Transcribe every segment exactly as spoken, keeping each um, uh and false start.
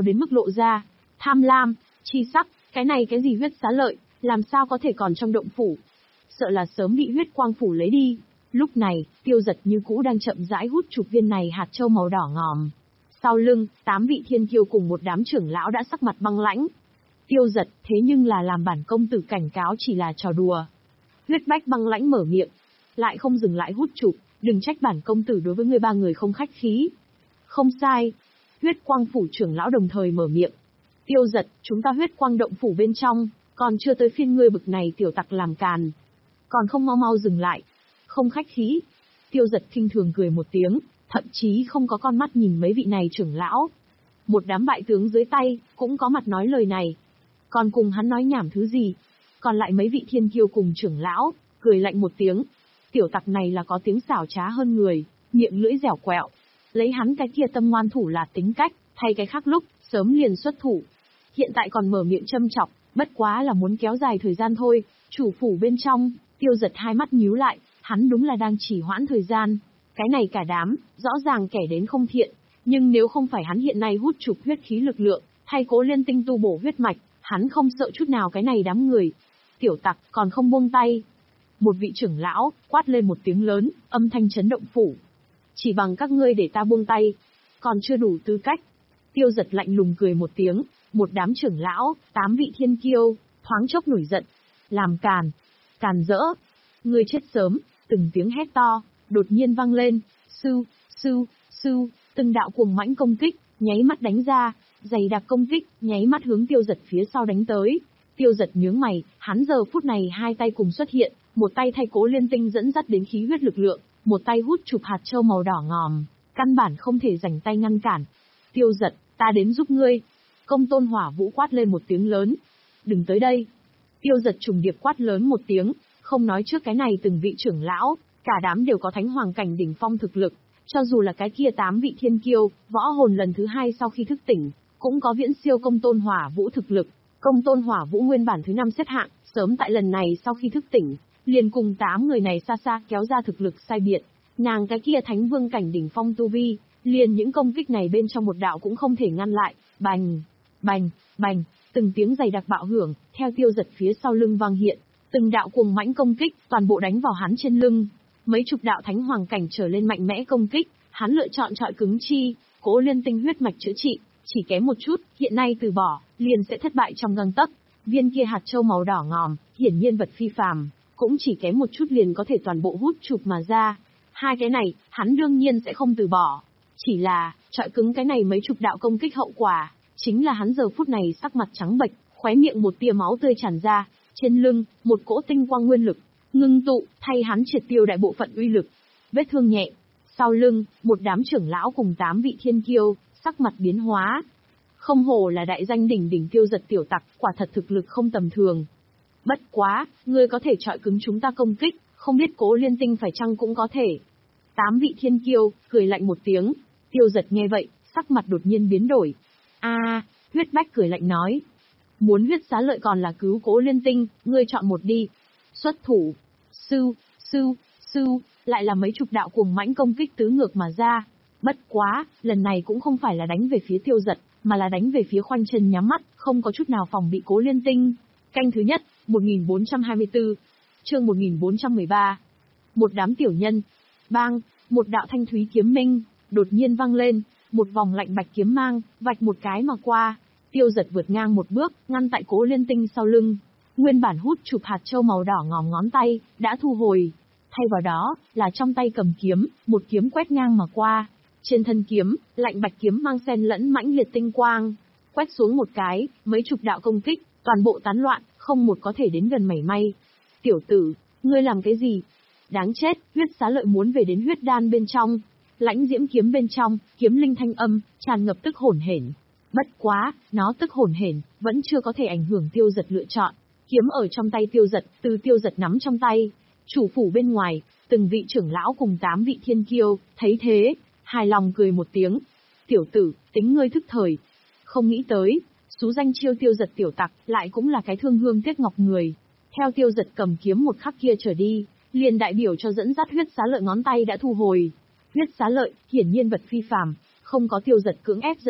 đến mức lộ ra tham lam, chi sắc, cái này cái gì huyết xá lợi, làm sao có thể còn trong động phủ? Sợ là sớm bị huyết quang phủ lấy đi. Lúc này, Tiêu Dật như cũ đang chậm rãi hút chục viên này hạt châu màu đỏ ngòm. Sau lưng, tám vị thiên kiêu cùng một đám trưởng lão đã sắc mặt băng lãnh. Tiêu Dật thế nhưng là làm bản công tử cảnh cáo chỉ là trò đùa. Huyết Bách băng lãnh mở miệng, lại không dừng lại hút chục, đừng trách bản công tử đối với người ba người không khách khí. Không sai. Huyết quang phủ trưởng lão đồng thời mở miệng. Tiêu Dật, chúng ta huyết quang động phủ bên trong, còn chưa tới phiên ngươi bực này tiểu tặc làm càn. Còn không mau mau dừng lại. Không khách khí. Tiêu Dật khinh thường cười một tiếng, thậm chí không có con mắt nhìn mấy vị này trưởng lão. Một đám bại tướng dưới tay, cũng có mặt nói lời này. Còn cùng hắn nói nhảm thứ gì? Còn lại mấy vị thiên kiêu cùng trưởng lão, cười lạnh một tiếng. Tiểu tặc này là có tiếng xảo trá hơn người, miệng lưỡi dẻo quẹo. Lấy hắn cái kia tâm ngoan thủ là tính cách, thay cái khác lúc, sớm liền xuất thủ. Hiện tại còn mở miệng châm chọc, bất quá là muốn kéo dài thời gian thôi. Chủ phủ bên trong, Tiêu Dật hai mắt nhíu lại, hắn đúng là đang chỉ hoãn thời gian. Cái này cả đám, rõ ràng kẻ đến không thiện, nhưng nếu không phải hắn hiện nay hút chục huyết khí lực lượng, thay Cố Liên Tinh tu bổ huyết mạch, hắn không sợ chút nào cái này đám người. Tiểu tặc, còn không buông tay. Một vị trưởng lão, quát lên một tiếng lớn, âm thanh chấn động phủ. Chỉ bằng các ngươi để ta buông tay, còn chưa đủ tư cách. Tiêu Dật lạnh lùng cười một tiếng, một đám trưởng lão, tám vị thiên kiêu, thoáng chốc nổi giận. Làm càn, càn rỡ, ngươi chết sớm, từng tiếng hét to, đột nhiên vang lên, sưu, sưu, sưu, từng đạo cuồng mãnh công kích, nháy mắt đánh ra, dày đặc công kích, nháy mắt hướng Tiêu Dật phía sau đánh tới. Tiêu Dật nhướng mày, hắn giờ phút này hai tay cùng xuất hiện, một tay thay Cố Liên Tinh dẫn dắt đến khí huyết lực lượng, một tay hút chụp hạt châu màu đỏ ngòm, căn bản không thể rảnh tay ngăn cản. Tiêu Dật, ta đến giúp ngươi. Công Tôn Hỏa Vũ quát lên một tiếng lớn. Đừng tới đây. Tiêu Dật trùng điệp quát lớn một tiếng, không nói trước cái này từng vị trưởng lão, cả đám đều có thánh hoàng cảnh đỉnh phong thực lực, cho dù là cái kia tám vị thiên kiêu, võ hồn lần thứ hai sau khi thức tỉnh, cũng có viễn siêu Công Tôn Hỏa Vũ thực lực. Công Tôn Hỏa Vũ nguyên bản thứ năm xếp hạng, sớm tại lần này sau khi thức tỉnh, liền cùng tám người này xa xa kéo ra thực lực sai biệt. Nàng cái kia thánh vương cảnh đỉnh phong tu vi, liền những công kích này bên trong một đạo cũng không thể ngăn lại. Bành, bành, bành, từng tiếng giày đặc bạo hưởng, theo Tiêu Dật phía sau lưng vang hiện, từng đạo cuồng mãnh công kích, toàn bộ đánh vào hắn trên lưng. Mấy chục đạo thánh hoàng cảnh trở lên mạnh mẽ công kích, hắn lựa chọn trọi cứng chi, Cố Liên Tinh huyết mạch chữa trị, chỉ kém một chút, hiện nay từ bỏ, liền sẽ thất bại trong gang tấc. Viên kia hạt châu màu đỏ ngòm, hiển nhiên vật phi phàm, cũng chỉ kém một chút liền có thể toàn bộ hút chụp mà ra. Hai cái này, hắn đương nhiên sẽ không từ bỏ. Chỉ là, trọi cứng cái này mấy chục đạo công kích hậu quả, chính là hắn giờ phút này sắc mặt trắng bệch, khóe miệng một tia máu tươi tràn ra, trên lưng, một cỗ tinh quang nguyên lực, ngưng tụ, thay hắn triệt tiêu đại bộ phận uy lực. Vết thương nhẹ. Sau lưng, một đám trưởng lão cùng tám vị thiên kiêu, sắc mặt biến hóa. Không hổ là đại danh đỉnh đỉnh Tiêu Dật tiểu tặc, quả thật thực lực không tầm thường. Bất quá, ngươi có thể trọi cứng chúng ta công kích, không biết Cố Liên Tinh phải chăng cũng có thể. Tám vị thiên kiêu, cười lạnh một tiếng. Tiêu Dật nghe vậy, sắc mặt đột nhiên biến đổi. A, à, Huyết Bách cười lạnh nói. Muốn huyết xá lợi còn là cứu Cố Liên Tinh, ngươi chọn một đi. Xuất thủ. Sưu, sưu, sưu, lại là mấy chục đạo cuồng mãnh công kích tứ ngược mà ra. Bất quá, lần này cũng không phải là đánh về phía Tiêu Dật, mà là đánh về phía khoanh chân nhắm mắt, không có chút nào phòng bị Cố Liên Tinh. Canh thứ nhất, một nghìn bốn trăm hai mươi tư. Chương một nghìn bốn trăm mười ba. Một đám tiểu nhân. Bang, một đạo thanh thúy kiếm minh, đột nhiên vang lên, một vòng lạnh bạch kiếm mang, vạch một cái mà qua. Tiêu Dật vượt ngang một bước, ngăn tại Cố Liên Tinh sau lưng. Nguyên bản hút chụp hạt châu màu đỏ ngòm ngón tay, đã thu hồi. Thay vào đó, là trong tay cầm kiếm, một kiếm quét ngang mà qua. Trên thân kiếm, lạnh bạch kiếm mang xen lẫn mãnh liệt tinh quang. Quét xuống một cái, mấy chục đạo công kích, toàn bộ tán loạn, không một có thể đến gần mảy may. Tiểu tử, ngươi làm cái gì? Đáng chết, huyết xá lợi muốn về đến huyết đan bên trong. Lãnh diễm kiếm bên trong, kiếm linh thanh âm, tràn ngập tức hổn hển. Bất quá, nó tức hổn hển, vẫn chưa có thể ảnh hưởng Tiêu Dật lựa chọn. Kiếm ở trong tay Tiêu Dật, từ Tiêu Dật nắm trong tay. Chủ phủ bên ngoài, từng vị trưởng lão cùng tám vị thiên kiêu, thấy thế, hài lòng cười một tiếng. Tiểu tử, tính ngươi thức thời. Không nghĩ tới, xú danh chiêu Tiêu Dật tiểu tặc, lại cũng là cái thương hương tiếc ngọc người. Theo Tiêu Dật cầm kiếm một khắc kia trở đi, liền đại biểu cho dẫn dắt huyết xá lợi ngón tay đã thu hồi. Huyết xá lợi, hiển nhiên vật phi phàm, không có Tiêu Dật cưỡng ép dẫn dắt,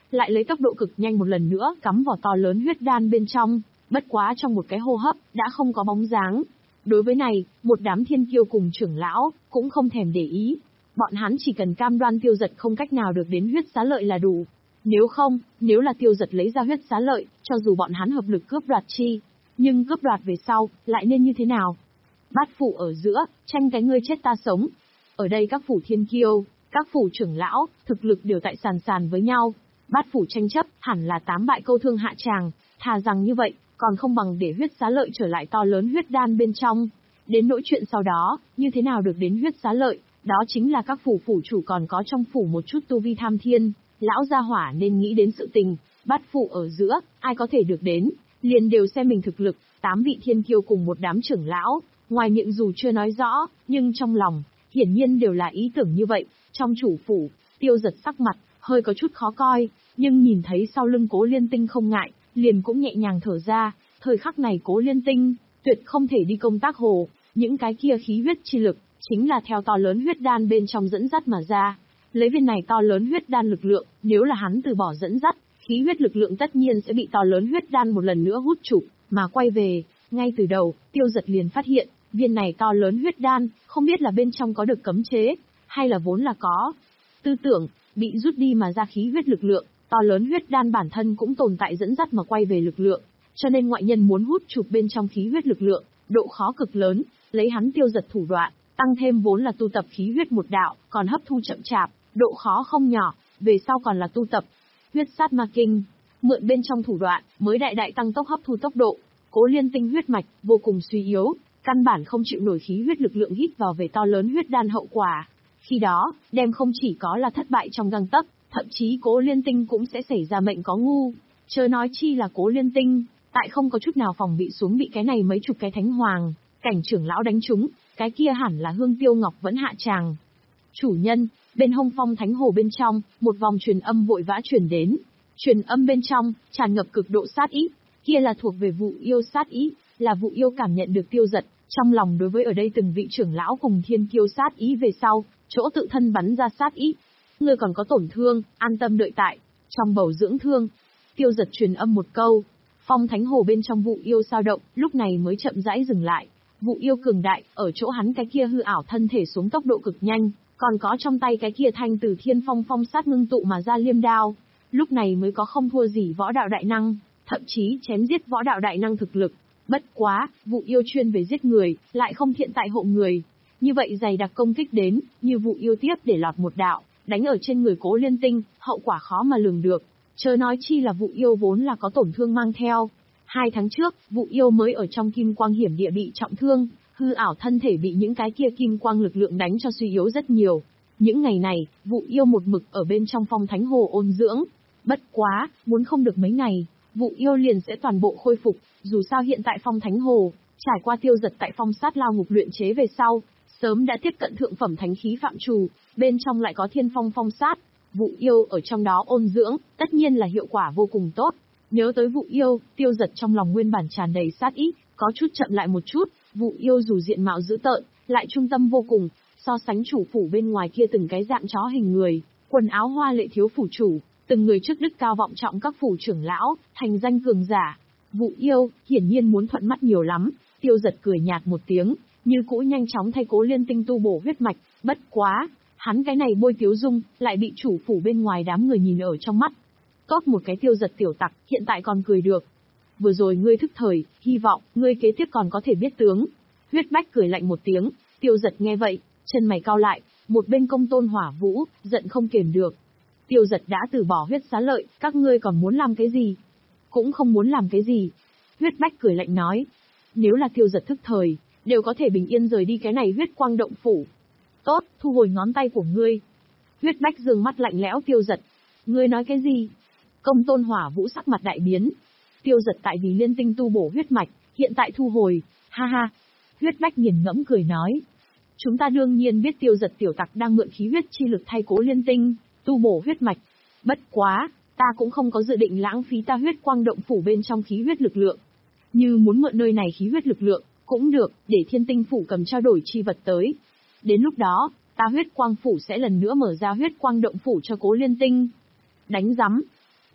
lại lấy tốc độ cực nhanh một lần nữa cắm vào to lớn huyết đan bên trong, bất quá trong một cái hô hấp, đã không có bóng dáng. Đối với này, một đám thiên kiêu cùng trưởng lão, cũng không thèm để ý. Bọn hắn chỉ cần cam đoan Tiêu Dật không cách nào được đến huyết xá lợi là đủ. Nếu không, nếu là Tiêu Dật lấy ra huyết xá lợi, cho dù bọn hắn hợp lực cướp đoạt chi, nhưng cướp đoạt về sau, lại nên như thế nào? Bát phủ ở giữa, tranh cái ngươi chết ta sống. Ở đây các phủ thiên kiêu, các phủ trưởng lão, thực lực đều tại sàn sàn với nhau. Bát phủ tranh chấp, hẳn là tám bại câu thương hạ tràng, thà rằng như vậy, còn không bằng để huyết xá lợi trở lại to lớn huyết đan bên trong. Đến nỗi chuyện sau đó, như thế nào được đến huyết xá lợi, đó chính là các phủ phủ chủ còn có trong phủ một chút tu vi tham thiên, lão gia hỏa nên nghĩ đến sự tình. Bát phủ ở giữa, ai có thể được đến, liền đều xem mình thực lực. Tám vị thiên kiêu cùng một đám trưởng lão, ngoài miệng dù chưa nói rõ, nhưng trong lòng, hiển nhiên đều là ý tưởng như vậy. Trong chủ phủ, Tiêu Dật sắc mặt, hơi có chút khó coi, nhưng nhìn thấy sau lưng Cố Liên Tinh không ngại, liền cũng nhẹ nhàng thở ra. Thời khắc này Cố Liên Tinh, tuyệt không thể đi công tác hồ, những cái kia khí huyết chi lực, chính là theo to lớn huyết đan bên trong dẫn dắt mà ra. Lấy viên này to lớn huyết đan lực lượng, nếu là hắn từ bỏ dẫn dắt, khí huyết lực lượng tất nhiên sẽ bị to lớn huyết đan một lần nữa hút trục, mà quay về. Ngay từ đầu, Tiêu Dật liền phát hiện, viên này to lớn huyết đan, không biết là bên trong có được cấm chế, hay là vốn là có. Tư tưởng, bị rút đi mà ra khí huyết lực lượng, to lớn huyết đan bản thân cũng tồn tại dẫn dắt mà quay về lực lượng, cho nên ngoại nhân muốn hút chụp bên trong khí huyết lực lượng, độ khó cực lớn, lấy hắn Tiêu Dật thủ đoạn, tăng thêm vốn là tu tập khí huyết một đạo, còn hấp thu chậm chạp, độ khó không nhỏ, về sau còn là tu tập huyết sát ma kinh, mượn bên trong thủ đoạn, mới đại đại tăng tốc hấp thu tốc độ. Cố Liên Tinh huyết mạch vô cùng suy yếu, căn bản không chịu nổi khí huyết lực lượng hít vào về to lớn huyết đan hậu quả. Khi đó, đem không chỉ có là thất bại trong gang tấc, thậm chí Cố Liên Tinh cũng sẽ xảy ra mệnh có ngu. Chớ nói chi là Cố Liên Tinh, tại không có chút nào phòng bị xuống bị cái này mấy chục cái thánh hoàng, cảnh trưởng lão đánh trúng, cái kia hẳn là Hương Tiêu Ngọc vẫn hạ tràng. Chủ nhân, bên hông phong thánh hồ bên trong, một vòng truyền âm vội vã truyền đến. Truyền âm bên trong, tràn ngập cực độ sát ý, kia là thuộc về vụ yêu sát ý, là vụ yêu cảm nhận được Tiêu Dật, trong lòng đối với ở đây từng vị trưởng lão cùng thiên kiêu sát ý về sau, chỗ tự thân bắn ra sát ý. Ngươi còn có tổn thương, an tâm đợi tại, trong bầu dưỡng thương. Tiêu Dật truyền âm một câu, phong thánh hồ bên trong vụ yêu sao động, lúc này mới chậm rãi dừng lại. Vụ yêu cường đại, ở chỗ hắn cái kia hư ảo thân thể xuống tốc độ cực nhanh, còn có trong tay cái kia thanh từ thiên phong phong sát ngưng tụ mà ra liêm đao, lúc này mới có không thua gì võ đạo đại năng, thậm chí chém giết võ đạo đại năng thực lực. Bất quá, vụ yêu chuyên về giết người, lại không thiện tại hộ người. Như vậy dày đặc công kích đến, như vụ yêu tiếp để lọt một đạo, đánh ở trên người Cố Liên Tinh, hậu quả khó mà lường được. Chớ nói chi là vụ yêu vốn là có tổn thương mang theo. Hai tháng trước, vụ yêu mới ở trong kim quang hiểm địa bị trọng thương, hư ảo thân thể bị những cái kia kim quang lực lượng đánh cho suy yếu rất nhiều. Những ngày này, vụ yêu một mực ở bên trong phong thánh hồ ôn dưỡng. Bất quá, muốn không được mấy ngày, vụ yêu liền sẽ toàn bộ khôi phục, dù sao hiện tại phong thánh hồ, trải qua Tiêu Dật tại phong sát lao ngục luyện chế về sau, sớm đã tiếp cận thượng phẩm thánh khí phạm trù, bên trong lại có thiên phong phong sát, vụ yêu ở trong đó ôn dưỡng, tất nhiên là hiệu quả vô cùng tốt. Nhớ tới vụ yêu, Tiêu Dật trong lòng nguyên bản tràn đầy sát ý, có chút chậm lại một chút, vụ yêu dù diện mạo dữ tợn, lại trung tâm vô cùng, so sánh chủ phủ bên ngoài kia từng cái dạng chó hình người, quần áo hoa lệ thiếu phủ chủ, từng người trước đức cao vọng trọng các phủ trưởng lão, thành danh cường giả. Vụ yêu, hiển nhiên muốn thuận mắt nhiều lắm, Tiêu Dật cười nhạt một tiếng, như cũ nhanh chóng thay Cố Liên Tinh tu bổ huyết mạch, bất quá, hắn cái này bôi tiếu dung, lại bị chủ phủ bên ngoài đám người nhìn ở trong mắt. Tốt một cái Tiêu Dật tiểu tặc, hiện tại còn cười được. Vừa rồi ngươi thức thời, hy vọng, ngươi kế tiếp còn có thể biết tướng. Huyết Bách cười lạnh một tiếng, Tiêu Dật nghe vậy, chân mày cau lại, một bên Công Tôn Hỏa Vũ, giận không kiềm được. Tiêu Dật đã từ bỏ huyết xá lợi, các ngươi còn muốn làm cái gì? Cũng không muốn làm cái gì. Huyết Bách cười lạnh nói, nếu là Tiêu Dật thức thời, đều có thể bình yên rời đi cái này huyết quang động phủ. Tốt, thu hồi ngón tay của ngươi. Huyết Bách dương mắt lạnh lẽo Tiêu Dật. Ngươi nói cái gì? Công Tôn Hỏa Vũ sắc mặt đại biến. Tiêu Dật tại vì liên tinh tu bổ huyết mạch, hiện tại thu hồi, ha ha. Huyết Bách nghiền ngẫm cười nói. Chúng ta đương nhiên biết Tiêu Dật tiểu tặc đang mượn khí huyết chi lực thay Cố Liên Tinh, tu bổ huyết mạch. Bất quá, ta cũng không có dự định lãng phí ta huyết quang động phủ bên trong khí huyết lực lượng. Như muốn mượn nơi này khí huyết lực lượng, cũng được, để thiên tinh phủ cầm trao đổi chi vật tới. Đến lúc đó, ta huyết quang phủ sẽ lần nữa mở ra huyết quang động phủ cho Cố Liên Tinh. Đánh rắm.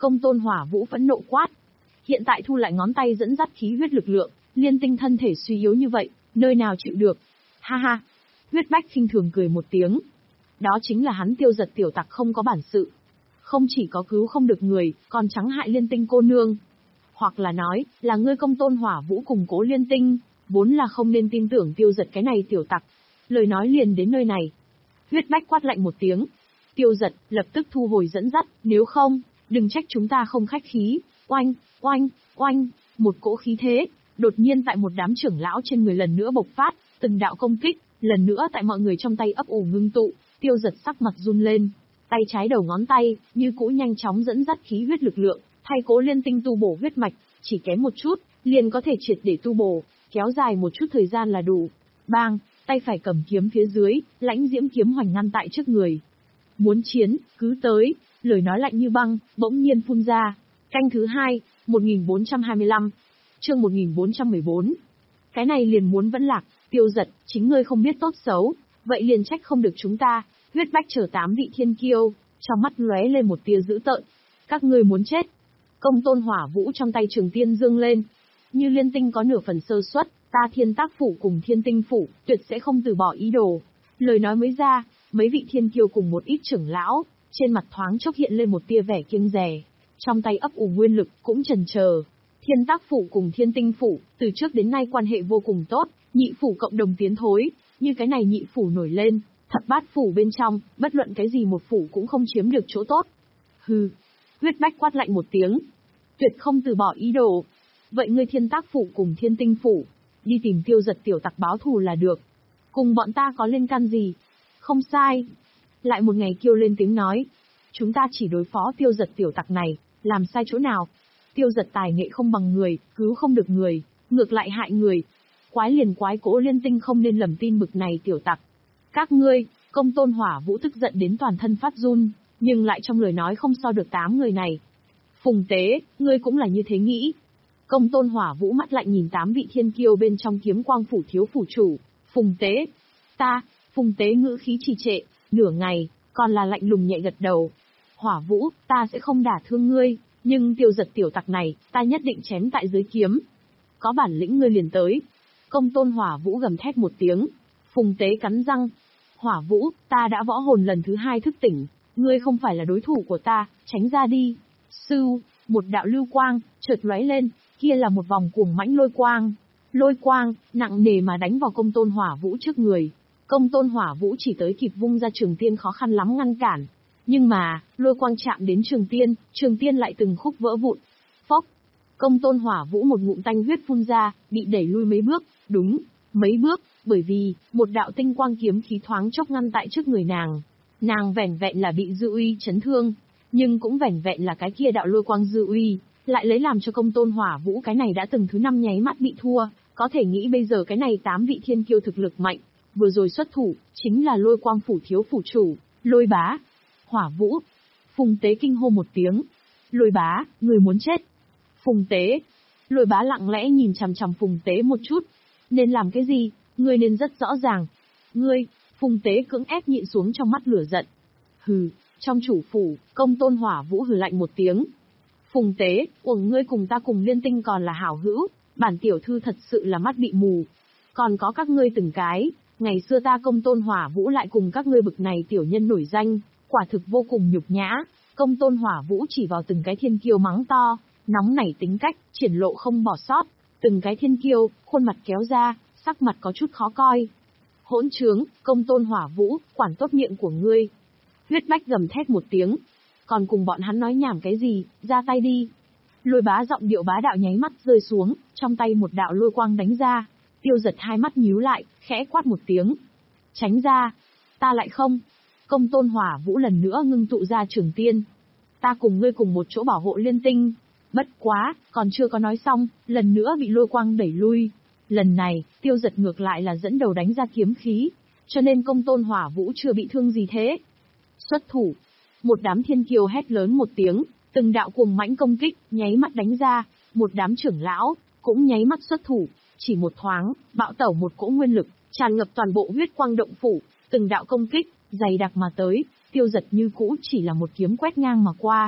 Công Tôn Hỏa Vũ phẫn nộ quát. Hiện tại thu lại ngón tay dẫn dắt khí huyết lực lượng, Liên Tinh thân thể suy yếu như vậy, nơi nào chịu được. Ha ha. Huyết Bách khinh thường cười một tiếng. Đó chính là hắn Tiêu Giật tiểu tặc không có bản sự. Không chỉ có cứu không được người, còn trắng hại Liên Tinh cô nương. Hoặc là nói, là ngươi Công Tôn Hỏa Vũ cùng Cố Liên Tinh, vốn là không nên tin tưởng Tiêu Giật cái này tiểu tặc. Lời nói liền đến nơi này. Huyết Bách quát lạnh một tiếng. Tiêu Giật, lập tức thu hồi dẫn dắt, nếu không, đừng trách chúng ta không khách khí. Oanh, oanh, oanh, một cỗ khí thế, đột nhiên tại một đám trưởng lão trên người lần nữa bộc phát, từng đạo công kích, lần nữa tại mọi người trong tay ấp ủ ngưng tụ. Tiêu Giật sắc mặt run lên, tay trái đầu ngón tay, như cũ nhanh chóng dẫn dắt khí huyết lực lượng, thay Cố Liên Tinh tu bổ huyết mạch, chỉ kém một chút, liền có thể triệt để tu bổ, kéo dài một chút thời gian là đủ. Bang, tay phải cầm kiếm phía dưới, lãnh diễm kiếm hoành ngăn tại trước người. Muốn chiến, cứ tới, lời nói lạnh như băng, bỗng nhiên phun ra. Canh thứ hai, một nghìn bốn trăm hai mươi lăm, chương một nghìn bốn trăm mười bốn. Cái này liền muốn vẫn lạc, Tiêu Giật, chính ngươi không biết tốt xấu, vậy liền trách không được chúng ta. Huyết Bách chờ tám vị thiên kiêu, trong mắt lóe lên một tia dữ tợn. Các ngươi muốn chết. Công Tôn Hỏa Vũ trong tay trường tiên dương lên. Như Liên Tinh có nửa phần sơ suất, ta Thiên Tác Phủ cùng Thiên Tinh Phủ, tuyệt sẽ không từ bỏ ý đồ. Lời nói mới ra, mấy vị thiên kiêu cùng một ít trưởng lão, trên mặt thoáng chốc hiện lên một tia vẻ kiêng dè. Trong tay ấp ủ nguyên lực, cũng chần chờ. Thiên Tác Phủ cùng Thiên Tinh Phủ, từ trước đến nay quan hệ vô cùng tốt, nhị phủ cộng đồng tiến thối, như cái này nhị phủ nổi lên, thập bát phủ bên trong, bất luận cái gì một phủ cũng không chiếm được chỗ tốt. Hừ. Huyết Bách quát lạnh một tiếng. Tuyệt không từ bỏ ý đồ. Vậy ngươi Thiên Tác Phủ cùng Thiên Tinh Phủ, đi tìm Tiêu Giật tiểu tặc báo thù là được. Cùng bọn ta có liên can gì? Không sai. Lại một ngày kêu lên tiếng nói. Chúng ta chỉ đối phó Tiêu Giật tiểu tặc này, làm sai chỗ nào? Tiêu Giật tài nghệ không bằng người, cứu không được người, ngược lại hại người. Quái liền quái Cố Liên Tinh không nên lầm tin bực này tiểu tặc. Các ngươi, Công Tôn Hỏa Vũ tức giận đến toàn thân phát run, nhưng lại trong lời nói không so được tám người này. Phùng Tế, ngươi cũng là như thế nghĩ. Công Tôn Hỏa Vũ mắt lạnh nhìn tám vị thiên kiêu bên trong Kiếm Quang Phủ thiếu phủ chủ. Phùng Tế. Ta, Phùng Tế ngữ khí trì trệ, nửa ngày, còn là lạnh lùng nhẹ gật đầu. Hỏa Vũ, ta sẽ không đả thương ngươi, nhưng Tiêu Giật tiểu tặc này, ta nhất định chém tại dưới kiếm. Có bản lĩnh ngươi liền tới. Công Tôn Hỏa Vũ gầm thét một tiếng. Phùng Tế cắn răng. Hỏa Vũ, ta đã võ hồn lần thứ hai thức tỉnh, ngươi không phải là đối thủ của ta, tránh ra đi. Sưu, một đạo lưu quang, chợt lóe lên, kia là một vòng cuồng mãnh lôi quang. Lôi quang, nặng nề mà đánh vào Công Tôn Hỏa Vũ trước người. Công Tôn Hỏa Vũ chỉ tới kịp vung ra trường tiên khó khăn lắm ngăn cản. Nhưng mà, lôi quang chạm đến trường tiên, trường tiên lại từng khúc vỡ vụn. Phốc. Công Tôn Hỏa Vũ một ngụm tanh huyết phun ra, bị đẩy lui mấy bước, đúng, mấy bước, bởi vì, một đạo tinh quang kiếm khí thoáng chốc ngăn tại trước người nàng. Nàng vẻn vẹn là bị dư uy chấn thương, nhưng cũng vẻn vẹn là cái kia đạo lôi quang dư uy, lại lấy làm cho Công Tôn Hỏa Vũ cái này đã từng thứ năm nháy mắt bị thua, có thể nghĩ bây giờ cái này tám vị thiên kiêu thực lực mạnh, vừa rồi xuất thủ, chính là lôi quang phủ thiếu phủ chủ, Lôi Bá. Hỏa Vũ. Phùng Tế kinh hô một tiếng. Lôi Bá, người muốn chết. Phùng Tế. Lôi Bá lặng lẽ nhìn chằm chằm Phùng Tế một chút. Nên làm cái gì, ngươi nên rất rõ ràng. Ngươi, Phùng Tế cưỡng ép nhịn xuống trong mắt lửa giận. Hừ, trong chủ phủ, Công Tôn Hỏa Vũ hừ lạnh một tiếng. Phùng Tế, uổng ngươi cùng ta cùng Liên Tinh còn là hảo hữu, bản tiểu thư thật sự là mắt bị mù. Còn có các ngươi từng cái, ngày xưa ta Công Tôn Hỏa Vũ lại cùng các ngươi bực này tiểu nhân nổi danh, quả thực vô cùng nhục nhã. Công Tôn Hỏa Vũ chỉ vào từng cái thiên kiêu mắng to, nóng nảy tính cách, triển lộ không bỏ sót. Từng cái thiên kiêu, khuôn mặt kéo ra, sắc mặt có chút khó coi. Hỗn trướng, Công Tôn Hỏa Vũ, quản tốt miệng của ngươi. Huyết Bách gầm thét một tiếng. Còn cùng bọn hắn nói nhảm cái gì, ra tay đi. Lôi Bá giọng điệu bá đạo nháy mắt rơi xuống, trong tay một đạo lôi quang đánh ra. Tiêu Giật hai mắt nhíu lại, khẽ quát một tiếng. Tránh ra. Ta lại không. Công Tôn Hỏa Vũ lần nữa ngưng tụ ra trường tiên. Ta cùng ngươi cùng một chỗ bảo hộ Liên Tinh. Bất quá, còn chưa có nói xong, lần nữa bị lôi quang đẩy lui. Lần này, Tiêu Giật ngược lại là dẫn đầu đánh ra kiếm khí, cho nên Công Tôn Hỏa Vũ chưa bị thương gì thế. Xuất thủ. Một đám thiên kiêu hét lớn một tiếng, từng đạo cuồng mãnh công kích, nháy mắt đánh ra, một đám trưởng lão, cũng nháy mắt xuất thủ, chỉ một thoáng, bạo tẩu một cỗ nguyên lực, tràn ngập toàn bộ huyết quang động phủ, từng đạo công kích, dày đặc mà tới, Tiêu Giật như cũ chỉ là một kiếm quét ngang mà qua.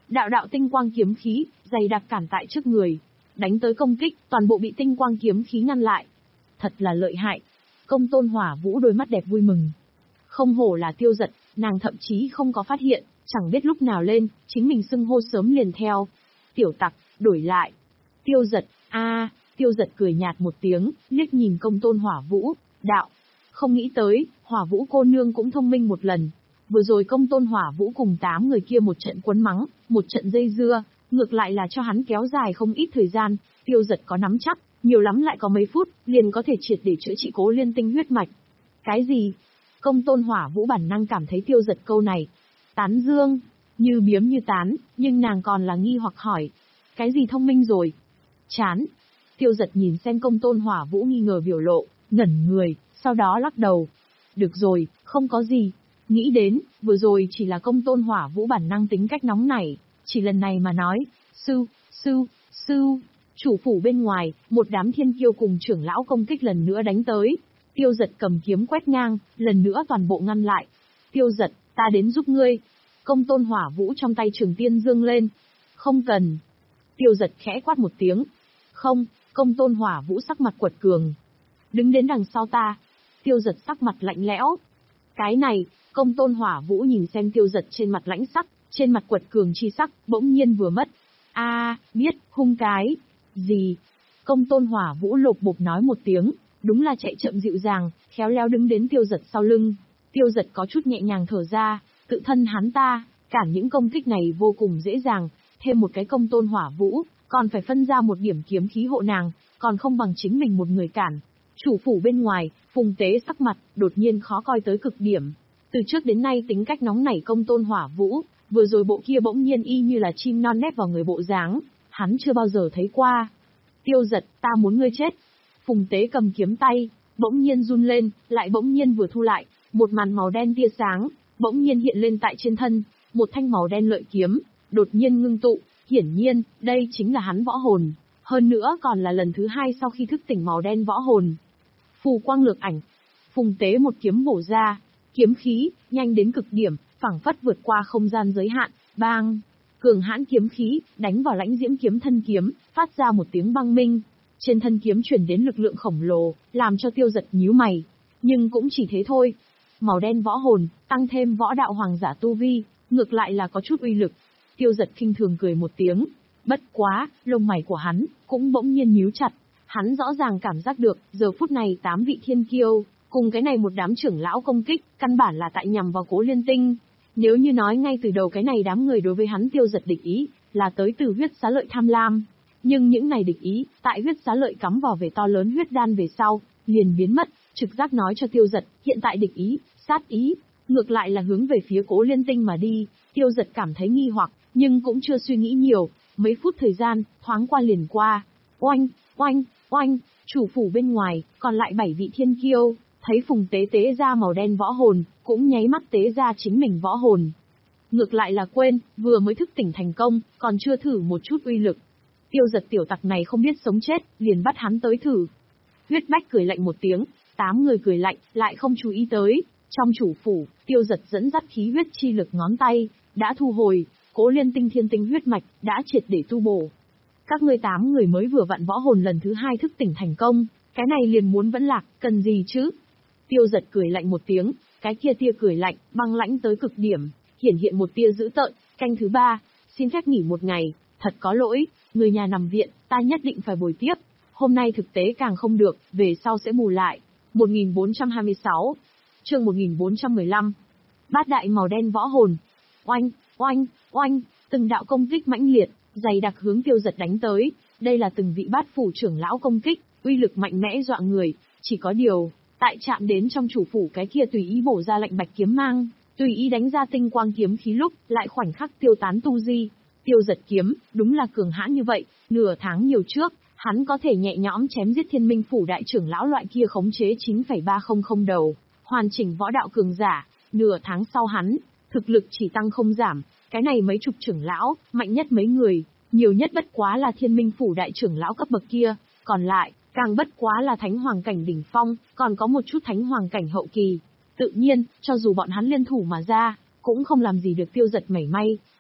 đạo đạo tinh quang kiếm khí, dày đặc cản tại trước người. Đánh tới công kích, toàn bộ bị tinh quang kiếm khí ngăn lại. Thật là lợi hại. Công Tôn Hỏa Vũ đôi mắt đẹp vui mừng. Không hổ là Tiêu Dật, nàng thậm chí không có phát hiện, chẳng biết lúc nào lên, chính mình xưng hô sớm liền theo. Tiểu tặc, đổi lại. Tiêu Dật, a, Tiêu Dật cười nhạt một tiếng, liếc nhìn Công Tôn Hỏa Vũ, đạo. Không nghĩ tới, Hỏa Vũ cô nương cũng thông minh một lần. Vừa rồi Công Tôn Hỏa Vũ cùng tám người kia một trận quấn mắng, một trận dây dưa, ngược lại là cho hắn kéo dài không ít thời gian. Tiêu Dật có nắm chắc, nhiều lắm lại có mấy phút, liền có thể triệt để chữa trị Cố Liên tinh huyết mạch. Cái gì? Công Tôn Hỏa Vũ bản năng cảm thấy Tiêu Dật câu này tán dương, như biếm như tán, nhưng nàng còn là nghi hoặc hỏi. Cái gì thông minh rồi? Chán. Tiêu Dật nhìn xem Công Tôn Hỏa Vũ nghi ngờ biểu lộ, ngẩn người, sau đó lắc đầu. Được rồi, không có gì. Nghĩ đến, vừa rồi chỉ là Công Tôn Hỏa Vũ bản năng tính cách nóng nảy, chỉ lần này mà nói. Sư, sư, sư. Chủ phủ bên ngoài, một đám thiên kiêu cùng trưởng lão công kích lần nữa đánh tới. Tiêu Dật cầm kiếm quét ngang, lần nữa toàn bộ ngăn lại. Tiêu Dật, ta đến giúp ngươi. Công Tôn Hỏa Vũ trong tay trường tiên dương lên. Không cần. Tiêu Dật khẽ quát một tiếng. Không, Công Tôn Hỏa Vũ sắc mặt quật cường. Đứng đến đằng sau ta. Tiêu Dật sắc mặt lạnh lẽo. Cái này, Công Tôn Hỏa Vũ nhìn xem Tiêu Dật trên mặt lãnh sắc, trên mặt quật cường chi sắc, bỗng nhiên vừa mất. A, à, biết, hung cái. Gì? Công Tôn Hỏa Vũ lột bột nói một tiếng, đúng là chạy chậm dịu dàng, khéo léo đứng đến Tiêu Dật sau lưng. Tiêu Dật có chút nhẹ nhàng thở ra, tự thân hắn ta, cản những công kích này vô cùng dễ dàng, thêm một cái Công Tôn Hỏa Vũ, còn phải phân ra một điểm kiếm khí hộ nàng, còn không bằng chính mình một người cản. Chủ phủ bên ngoài, Phùng Tế sắc mặt, đột nhiên khó coi tới cực điểm. Từ trước đến nay tính cách nóng nảy Công Tôn Hỏa Vũ, vừa rồi bộ kia bỗng nhiên y như là chim non nép vào người bộ dáng, hắn chưa bao giờ thấy qua. Tiêu Dật, ta muốn ngươi chết. Phùng Tế cầm kiếm tay, bỗng nhiên run lên, lại bỗng nhiên vừa thu lại, một màn màu đen tia sáng, bỗng nhiên hiện lên tại trên thân, một thanh màu đen lợi kiếm, đột nhiên ngưng tụ, hiển nhiên, đây chính là hắn võ hồn, hơn nữa còn là lần thứ hai sau khi thức tỉnh màu đen võ hồn. Phù quang lược ảnh, Phùng Tế một kiếm bổ ra, kiếm khí, nhanh đến cực điểm, phảng phất vượt qua không gian giới hạn, bang. Cường hãn kiếm khí, đánh vào lãnh diễm kiếm thân kiếm, phát ra một tiếng băng minh. Trên thân kiếm truyền đến lực lượng khổng lồ, làm cho Tiêu Dật nhíu mày. Nhưng cũng chỉ thế thôi. Màu đen võ hồn, tăng thêm võ đạo hoàng giả tu vi, ngược lại là có chút uy lực. Tiêu Dật khinh thường cười một tiếng. Bất quá, lông mày của hắn, cũng bỗng nhiên nhíu chặt. Hắn rõ ràng cảm giác được, giờ phút này tám vị thiên kiêu, cùng cái này một đám trưởng lão công kích, căn bản là tại nhằm vào Cố Liên tinh. Nếu như nói ngay từ đầu cái này đám người đối với hắn Tiêu Dật địch ý, là tới từ huyết xá lợi tham lam. Nhưng những này địch ý, tại huyết xá lợi cắm vào về to lớn huyết đan về sau, liền biến mất, trực giác nói cho Tiêu Dật, hiện tại địch ý, sát ý, ngược lại là hướng về phía Cố Liên tinh mà đi. Tiêu Dật cảm thấy nghi hoặc, nhưng cũng chưa suy nghĩ nhiều, mấy phút thời gian, thoáng qua liền qua. Oanh, oanh, oanh, chủ phủ bên ngoài, còn lại bảy vị thiên kiêu, thấy Phùng Tế tế ra màu đen võ hồn, cũng nháy mắt tế ra chính mình võ hồn. Ngược lại là quên, vừa mới thức tỉnh thành công, còn chưa thử một chút uy lực. Tiêu Dật tiểu tặc này không biết sống chết, liền bắt hắn tới thử. Huyết Bách cười lạnh một tiếng, tám người cười lạnh, lại không chú ý tới. Trong chủ phủ, Tiêu Dật dẫn dắt khí huyết chi lực ngón tay, đã thu hồi, Cố Liên tinh thiên tinh huyết mạch, đã triệt để tu bổ. Các ngươi tám người mới vừa vặn võ hồn lần thứ hai thức tỉnh thành công, cái này liền muốn vẫn lạc, cần gì chứ? Tiêu Dật cười lạnh một tiếng, cái kia tia cười lạnh, băng lãnh tới cực điểm, hiển hiện một tia dữ tợn. Canh thứ ba, xin phép nghỉ một ngày, thật có lỗi, người nhà nằm viện, ta nhất định phải bồi tiếp. Hôm nay thực tế càng không được, về sau sẽ bù lại. một nghìn bốn trăm hai mươi sáu, chương một nghìn bốn trăm mười lăm. Bát đại màu đen võ hồn. Oanh, oanh, oanh, từng đạo công kích mãnh liệt, dày đặc hướng Tiêu Dật đánh tới. Đây là từng vị bát phủ trưởng lão công kích, uy lực mạnh mẽ dọa người, chỉ có điều, tại chạm đến trong chủ phủ cái kia tùy ý bổ ra lạnh bạch kiếm mang, tùy ý đánh ra tinh quang kiếm khí lúc, lại khoảnh khắc tiêu tán tu di. Tiêu Dật kiếm, đúng là cường hãn như vậy, nửa tháng nhiều trước, hắn có thể nhẹ nhõm chém giết Thiên Minh phủ đại trưởng lão loại kia khống chế chín phẩy ba không không đầu, hoàn chỉnh võ đạo cường giả, nửa tháng sau hắn, thực lực chỉ tăng không giảm, cái này mấy chục trưởng lão, mạnh nhất mấy người, nhiều nhất bất quá là Thiên Minh phủ đại trưởng lão cấp bậc kia, còn lại, càng bất quá là thánh hoàng cảnh đỉnh phong, còn có một chút thánh hoàng cảnh hậu kỳ. Tự nhiên, cho dù bọn hắn liên thủ mà ra, cũng không làm gì được Tiêu Dật mảy may,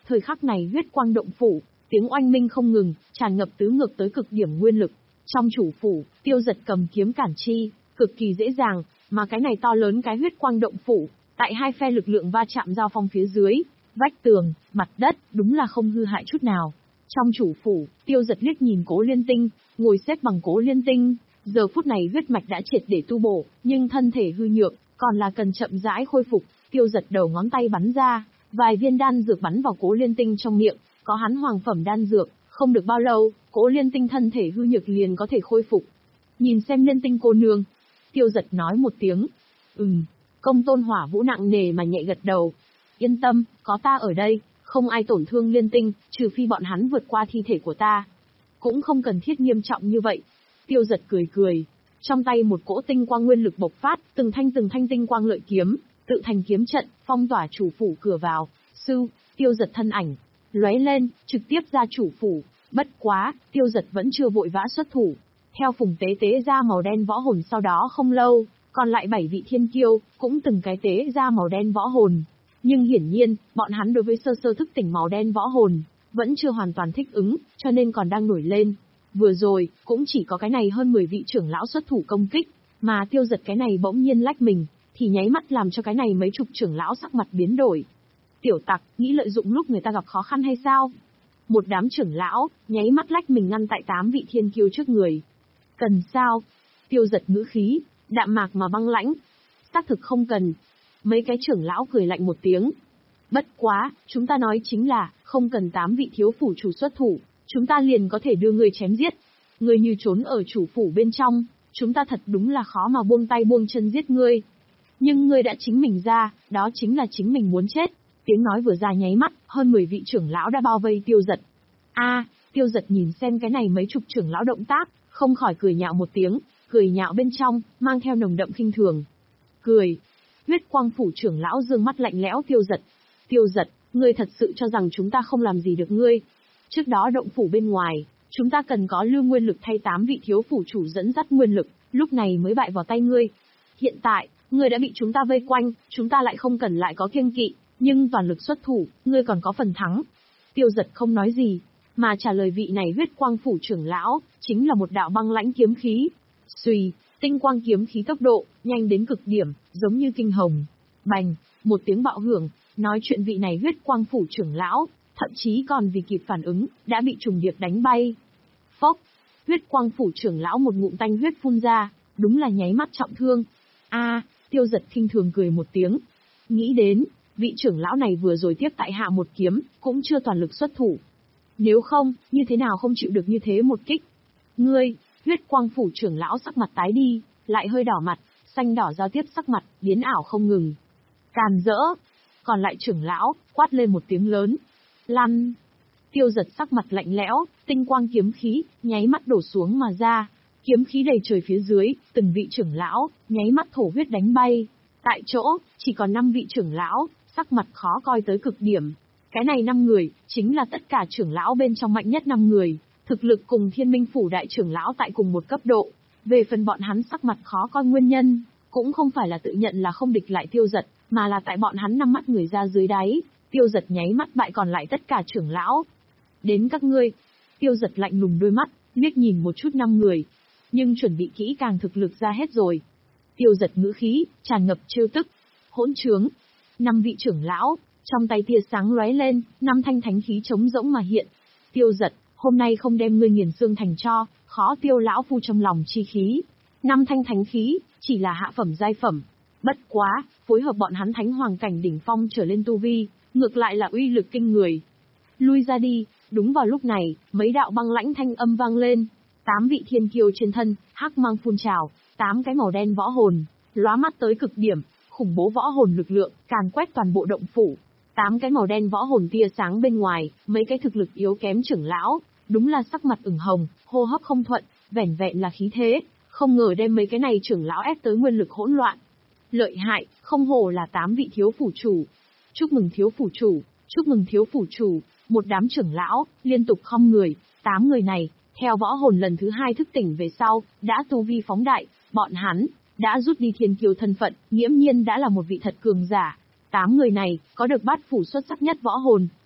Thời khắc này huyết quang động phủ, tiếng oanh minh không ngừng, tràn ngập tứ ngược tới cực điểm nguyên lực. Trong chủ phủ, Tiêu Dật cầm kiếm cản chi, cực kỳ dễ dàng, mà cái này to lớn cái huyết quang động phủ, tại hai phe lực lượng va chạm giao phong phía dưới, vách tường, mặt đất, đúng là không hư hại chút nào. Trong chủ phủ, Tiêu Dật liếc nhìn Cố Liên Tinh, ngồi xếp bằng Cố Liên Tinh, giờ phút này huyết mạch đã triệt để tu bổ, nhưng thân thể hư nhược, còn là cần chậm rãi khôi phục. Tiêu Dật đầu ngón tay bắn ra, vài viên đan dược bắn vào Cố Liên Tinh trong miệng, có hắn hoàng phẩm đan dược, không được bao lâu, Cố Liên Tinh thân thể hư nhược liền có thể khôi phục. Nhìn xem Liên Tinh cô nương, Tiêu Dật nói một tiếng. Ừm, Công Tôn Hỏa Vũ nặng nề mà nhẹ gật đầu. Yên tâm, có ta ở đây, không ai tổn thương Liên Tinh, trừ phi bọn hắn vượt qua thi thể của ta. Cũng không cần thiết nghiêm trọng như vậy. Tiêu Dật cười cười. Trong tay một cỗ tinh quang nguyên lực bộc phát, từng thanh từng thanh tinh quang lợi kiếm, tự thành kiếm trận, phong tỏa chủ phủ cửa vào. Sư, Tiêu Dật thân ảnh, lóe lên, trực tiếp ra chủ phủ. Bất quá, Tiêu Dật vẫn chưa vội vã xuất thủ. Theo Phùng Tế tế ra màu đen võ hồn sau đó không lâu, còn lại bảy vị thiên kiêu, cũng từng cái tế ra màu đen võ hồn. Nhưng hiển nhiên, bọn hắn đối với sơ sơ thức tỉnh màu đen võ hồn, vẫn chưa hoàn toàn thích ứng, cho nên còn đang nổi lên. Vừa rồi, cũng chỉ có cái này hơn mười vị trưởng lão xuất thủ công kích, mà Tiêu Dật cái này bỗng nhiên lách mình, thì nháy mắt làm cho cái này mấy chục trưởng lão sắc mặt biến đổi. Tiểu tặc, nghĩ lợi dụng lúc người ta gặp khó khăn hay sao? Một đám trưởng lão, nháy mắt lách mình ngăn tại tám vị thiên kiêu trước người. Cần sao? Tiêu Dật ngữ khí, đạm mạc mà băng lãnh. Xác thực không cần. Mấy cái trưởng lão cười lạnh một tiếng. Bất quá, chúng ta nói chính là, không cần tám vị thiếu phủ chủ xuất thủ, chúng ta liền có thể đưa người chém giết. Người như trốn ở chủ phủ bên trong, chúng ta thật đúng là khó mà buông tay buông chân giết ngươi. Nhưng ngươi đã chính mình ra, đó chính là chính mình muốn chết. Tiếng nói vừa ra nháy mắt, hơn mười vị trưởng lão đã bao vây Tiêu Dật. A, Tiêu Dật nhìn xem cái này mấy chục trưởng lão động tác, không khỏi cười nhạo một tiếng, cười nhạo bên trong, mang theo nồng đậm khinh thường. Cười. Huyết quang phủ trưởng lão dương mắt lạnh lẽo Tiêu Dật. Tiêu Dật, ngươi thật sự cho rằng chúng ta không làm gì được ngươi. Trước đó động phủ bên ngoài, chúng ta cần có lưu nguyên lực thay tám vị thiếu phủ chủ dẫn dắt nguyên lực, lúc này mới bại vào tay ngươi. Hiện tại, ngươi đã bị chúng ta vây quanh, chúng ta lại không cần lại có kiêng kỵ, nhưng toàn lực xuất thủ, ngươi còn có phần thắng. Tiêu Dật không nói gì, mà trả lời vị này huyết quang phủ trưởng lão, chính là một đạo băng lãnh kiếm khí. Xùy, tinh quang kiếm khí tốc độ, nhanh đến cực điểm, giống như kinh hồng. Bành, một tiếng bạo hưởng, nói chuyện vị này huyết quang phủ trưởng lão, thậm chí còn vì kịp phản ứng, đã bị trùng điệp đánh bay. Phốc, huyết quang phủ trưởng lão một ngụm tanh huyết phun ra, đúng là nháy mắt trọng thương. A, Tiêu Dật khinh thường cười một tiếng. Nghĩ đến, vị trưởng lão này vừa rồi tiếp tại hạ một kiếm, cũng chưa toàn lực xuất thủ. Nếu không, như thế nào không chịu được như thế một kích? Ngươi, huyết quang phủ trưởng lão sắc mặt tái đi, lại hơi đỏ mặt, xanh đỏ giao tiếp sắc mặt, biến ảo không ngừng. Càn rỡ. Còn lại trưởng lão, quát lên một tiếng lớn. Lăn. Tiêu Dật sắc mặt lạnh lẽo, tinh quang kiếm khí, nháy mắt đổ xuống mà ra. Kiếm khí đầy trời phía dưới, từng vị trưởng lão, nháy mắt thổ huyết đánh bay. Tại chỗ, chỉ còn năm vị trưởng lão, sắc mặt khó coi tới cực điểm. Cái này năm người, chính là tất cả trưởng lão bên trong mạnh nhất năm người, thực lực cùng Thiên Minh phủ đại trưởng lão tại cùng một cấp độ. Về phần bọn hắn sắc mặt khó coi nguyên nhân, cũng không phải là tự nhận là không địch lại Tiêu Dật, mà là tại bọn hắn năm mắt người ra dưới đáy, Tiêu Dật nháy mắt bại còn lại tất cả trưởng lão. Đến các ngươi, Tiêu Dật lạnh lùng đôi mắt, liếc nhìn một chút năm người, nhưng chuẩn bị kỹ càng thực lực ra hết rồi. Tiêu Dật ngữ khí, tràn ngập trêu tức. Hỗn trướng. Năm vị trưởng lão, trong tay tia sáng lóe lên, năm thanh thánh khí trống rỗng mà hiện. Tiêu Dật, hôm nay không đem ngươi nghiền xương thành tro, khó tiêu lão phu trong lòng chi khí. Năm thanh thánh khí, chỉ là hạ phẩm giai phẩm. Bất quá, phối hợp bọn hắn thánh hoàng cảnh đỉnh phong trở lên tu vi, ngược lại là uy lực kinh người. Lui ra đi. Đúng vào lúc này, mấy đạo băng lãnh thanh âm vang lên. Tám vị thiên kiêu trên thân, hắc mang phun trào, tám cái màu đen võ hồn, lóa mắt tới cực điểm, khủng bố võ hồn lực lượng, càn quét toàn bộ động phủ. Tám cái màu đen võ hồn tia sáng bên ngoài, mấy cái thực lực yếu kém trưởng lão, đúng là sắc mặt ửng hồng, hô hấp không thuận, vẻn vẹn là khí thế, không ngờ đem mấy cái này trưởng lão ép tới nguyên lực hỗn loạn. Lợi hại, không hổ là tám vị thiếu phủ chủ. Chúc mừng thiếu phủ chủ, chúc mừng thiếu phủ chủ. Một đám trưởng lão, liên tục khom người, tám người này, theo võ hồn lần thứ hai thức tỉnh về sau, đã tu vi phóng đại, bọn hắn, đã rút đi thiên kiêu thân phận, nghiễm nhiên đã là một vị thật cường giả. Tám người này, có được bát phủ xuất sắc nhất võ hồn,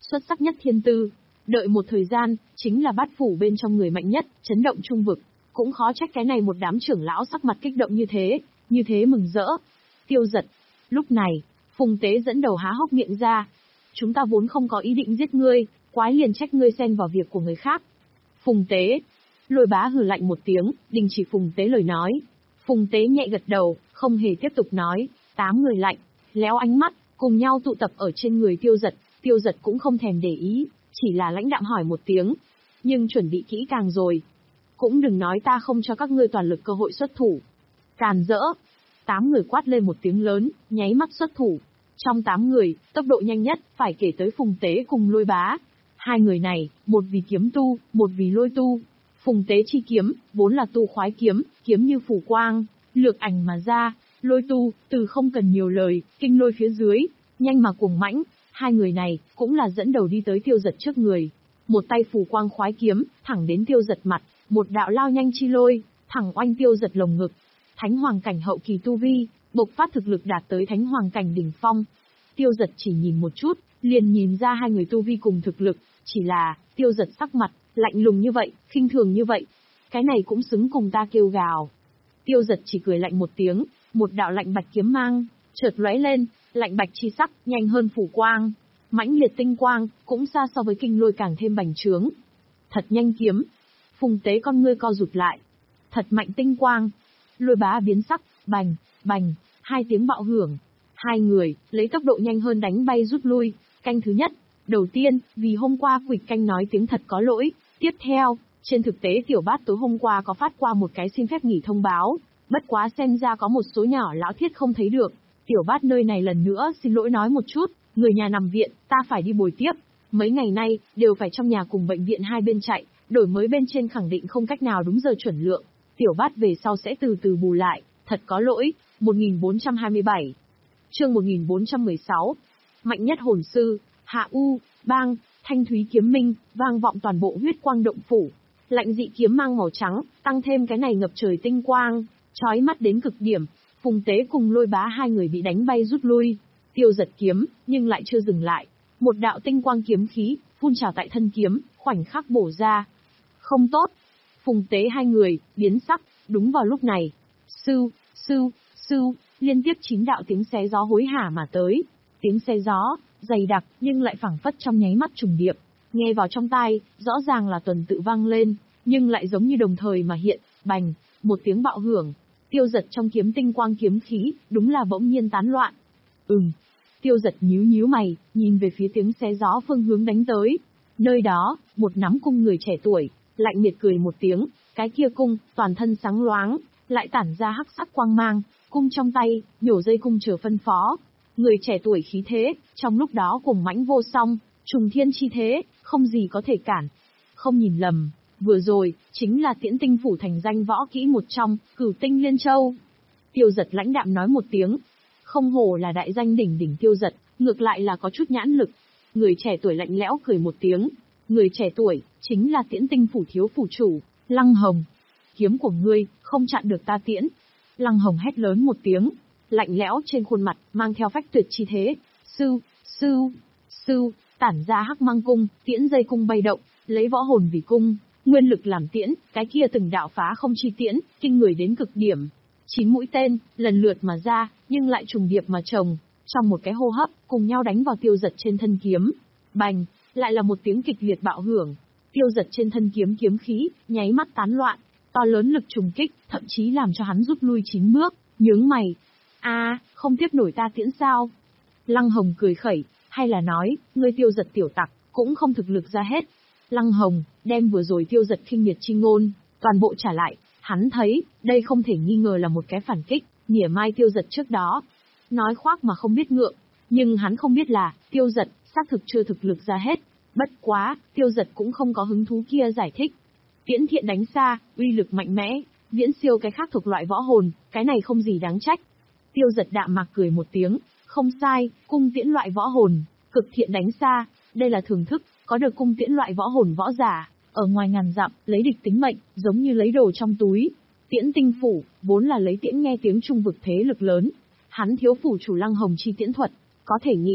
xuất sắc nhất thiên tư. Đợi một thời gian, chính là bát phủ bên trong người mạnh nhất, chấn động trung vực. Cũng khó trách cái này một đám trưởng lão sắc mặt kích động như thế, như thế mừng rỡ. Tiêu Giật. Lúc này, Phùng Tế dẫn đầu há hốc miệng ra. Chúng ta vốn không có ý định giết ngươi, quái liền trách ngươi xen vào việc của người khác. Phùng Tế. Lôi Bá hừ lạnh một tiếng, đình chỉ Phùng Tế lời nói. Phùng Tế nhẹ gật đầu, không hề tiếp tục nói. Tám người lạnh, léo ánh mắt, cùng nhau tụ tập ở trên người Tiêu Giật. Tiêu Giật cũng không thèm để ý, chỉ là lãnh đạm hỏi một tiếng. Nhưng chuẩn bị kỹ càng rồi. Cũng đừng nói ta không cho các ngươi toàn lực cơ hội xuất thủ. Càn rỡ. Tám người quát lên một tiếng lớn, nháy mắt xuất thủ. Trong tám người, tốc độ nhanh nhất, phải kể tới Phùng Tế cùng Lôi Bá. Hai người này, một vì kiếm tu, một vì lôi tu. Phùng Tế chi kiếm, vốn là tu khoái kiếm, kiếm như phủ quang, lược ảnh mà ra. Lôi tu, từ không cần nhiều lời, kinh lôi phía dưới, nhanh mà cuồng mãnh. Hai người này, cũng là dẫn đầu đi tới Tiêu Giật trước người. Một tay phủ quang khoái kiếm, thẳng đến Tiêu Giật mặt, một đạo lao nhanh chi lôi, thẳng oanh Tiêu Giật lồng ngực. Thánh hoàng cảnh hậu kỳ tu vi, bộc phát thực lực đạt tới thánh hoàng cảnh đỉnh phong. Tiêu Giật chỉ nhìn một chút, liền nhìn ra hai người tu vi cùng thực lực, chỉ là, Tiêu Giật sắc mặt, lạnh lùng như vậy, khinh thường như vậy. Cái này cũng xứng cùng ta kêu gào. Tiêu Giật chỉ cười lạnh một tiếng, một đạo lạnh bạch kiếm mang, chợt lóe lên, lạnh bạch chi sắc, nhanh hơn phủ quang. Mãnh liệt tinh quang, cũng xa so với kinh lôi càng thêm bành trướng. Thật nhanh kiếm. Phùng Tế con ngươi co rụt lại. Thật mạnh tinh quang. Lôi Bá biến sắc, bành, bành, hai tiếng bạo hưởng. Hai người, lấy tốc độ nhanh hơn đánh bay rút lui. Canh thứ nhất, đầu tiên, vì hôm qua quịch canh nói tiếng thật có lỗi. Tiếp theo, trên thực tế Tiểu Bát tối hôm qua có phát qua một cái xin phép nghỉ thông báo. Bất quá xem ra có một số nhỏ lão thiết không thấy được. Tiểu Bát nơi này lần nữa xin lỗi nói một chút, người nhà nằm viện, ta phải đi bồi tiếp. Mấy ngày nay, đều phải trong nhà cùng bệnh viện hai bên chạy, đổi mới bên trên khẳng định không cách nào đúng giờ chuẩn lượng. Tiểu Bát về sau sẽ từ từ bù lại, thật có lỗi. một nghìn bốn trăm hai mươi bảy Chương một nghìn bốn trăm mười sáu Mạnh nhất hồn sư, Hạ U, Bang, Thanh Thúy kiếm minh, vang vọng toàn bộ huyết quang động phủ. Lạnh dị kiếm mang màu trắng, tăng thêm cái này ngập trời tinh quang, chói mắt đến cực điểm. Phùng Tế cùng Lôi Bá hai người bị đánh bay rút lui. Tiêu Giật kiếm, nhưng lại chưa dừng lại. Một đạo tinh quang kiếm khí, phun trào tại thân kiếm, khoảnh khắc bổ ra. Không tốt. Phùng Tế hai người, biến sắc, đúng vào lúc này. Sưu, sưu, sưu, liên tiếp chín đạo tiếng xé gió hối hả mà tới. Tiếng xé gió, dày đặc, nhưng lại phảng phất trong nháy mắt trùng điệp. Nghe vào trong tai, rõ ràng là tuần tự vang lên, nhưng lại giống như đồng thời mà hiện, bành, một tiếng bạo hưởng. Tiêu Giật trong kiếm tinh quang kiếm khí, đúng là bỗng nhiên tán loạn. Ừm. Tiêu Giật nhíu nhíu mày, nhìn về phía tiếng xé gió phương hướng đánh tới. Nơi đó, một nắm cung người trẻ tuổi, lạnh miệt cười một tiếng, cái kia cung, toàn thân sáng loáng, lại tản ra hắc sắc quang mang, cung trong tay, nhổ dây cung chờ phân phó. Người trẻ tuổi khí thế, trong lúc đó cùng mãnh vô song, trùng thiên chi thế, không gì có thể cản. Không nhìn lầm, vừa rồi, chính là Tiễn Tinh phủ thành danh võ kỹ một trong, Cửu Tinh Liên Châu. Tiêu Giật lãnh đạm nói một tiếng. Không hổ là đại danh đỉnh đỉnh Tiêu Giật, ngược lại là có chút nhãn lực. Người trẻ tuổi lạnh lẽo cười một tiếng. Người trẻ tuổi, chính là Tiễn Tinh phủ thiếu phủ chủ, Lăng Hồng. Kiếm của ngươi, không chặn được ta tiễn. Lăng Hồng hét lớn một tiếng, lạnh lẽo trên khuôn mặt, mang theo phách tuyệt chi thế. Sưu, sưu, sưu, tản ra hắc mang cung, tiễn dây cung bay động, lấy võ hồn vì cung, nguyên lực làm tiễn, cái kia từng đạo phá không chi tiễn, kinh người đến cực điểm. Chín mũi tên, lần lượt mà ra, nhưng lại trùng điệp mà chồng, trong một cái hô hấp, cùng nhau đánh vào Tiêu Giật trên thân kiếm. Bành, lại là một tiếng kịch liệt bạo hưởng. Tiêu Giật trên thân kiếm kiếm khí, nháy mắt tán loạn, to lớn lực trùng kích, thậm chí làm cho hắn rút lui chín bước, nhướng mày. A, à, không tiếp nổi ta tiễn sao? Lăng Hồng cười khẩy, hay là nói, ngươi Tiêu Giật tiểu tặc, cũng không thực lực ra hết. Lăng Hồng, đem vừa rồi Tiêu Giật khinh miệt chi ngôn, toàn bộ trả lại. Hắn thấy, đây không thể nghi ngờ là một cái phản kích, mỉa mai Tiêu Giật trước đó. Nói khoác mà không biết ngượng, nhưng hắn không biết là, Tiêu Giật, xác thực chưa thực lực ra hết. Bất quá, Tiêu Giật cũng không có hứng thú kia giải thích. Tiễn thiện đánh xa, uy lực mạnh mẽ, viễn siêu cái khác thuộc loại võ hồn, cái này không gì đáng trách. Tiêu Giật đạm mạc cười một tiếng, không sai, cung tiễn loại võ hồn, cực thiện đánh xa, đây là thưởng thức, có được cung tiễn loại võ hồn võ giả, ở ngoài ngàn dặm, lấy địch tính mệnh, giống như lấy đồ trong túi. Tiễn Tinh phủ, vốn là lấy tiễn nghe tiếng trung vực thế lực lớn. Hắn thiếu phủ chủ Lăng Hồng chi tiễn thuật, có thể nghĩ,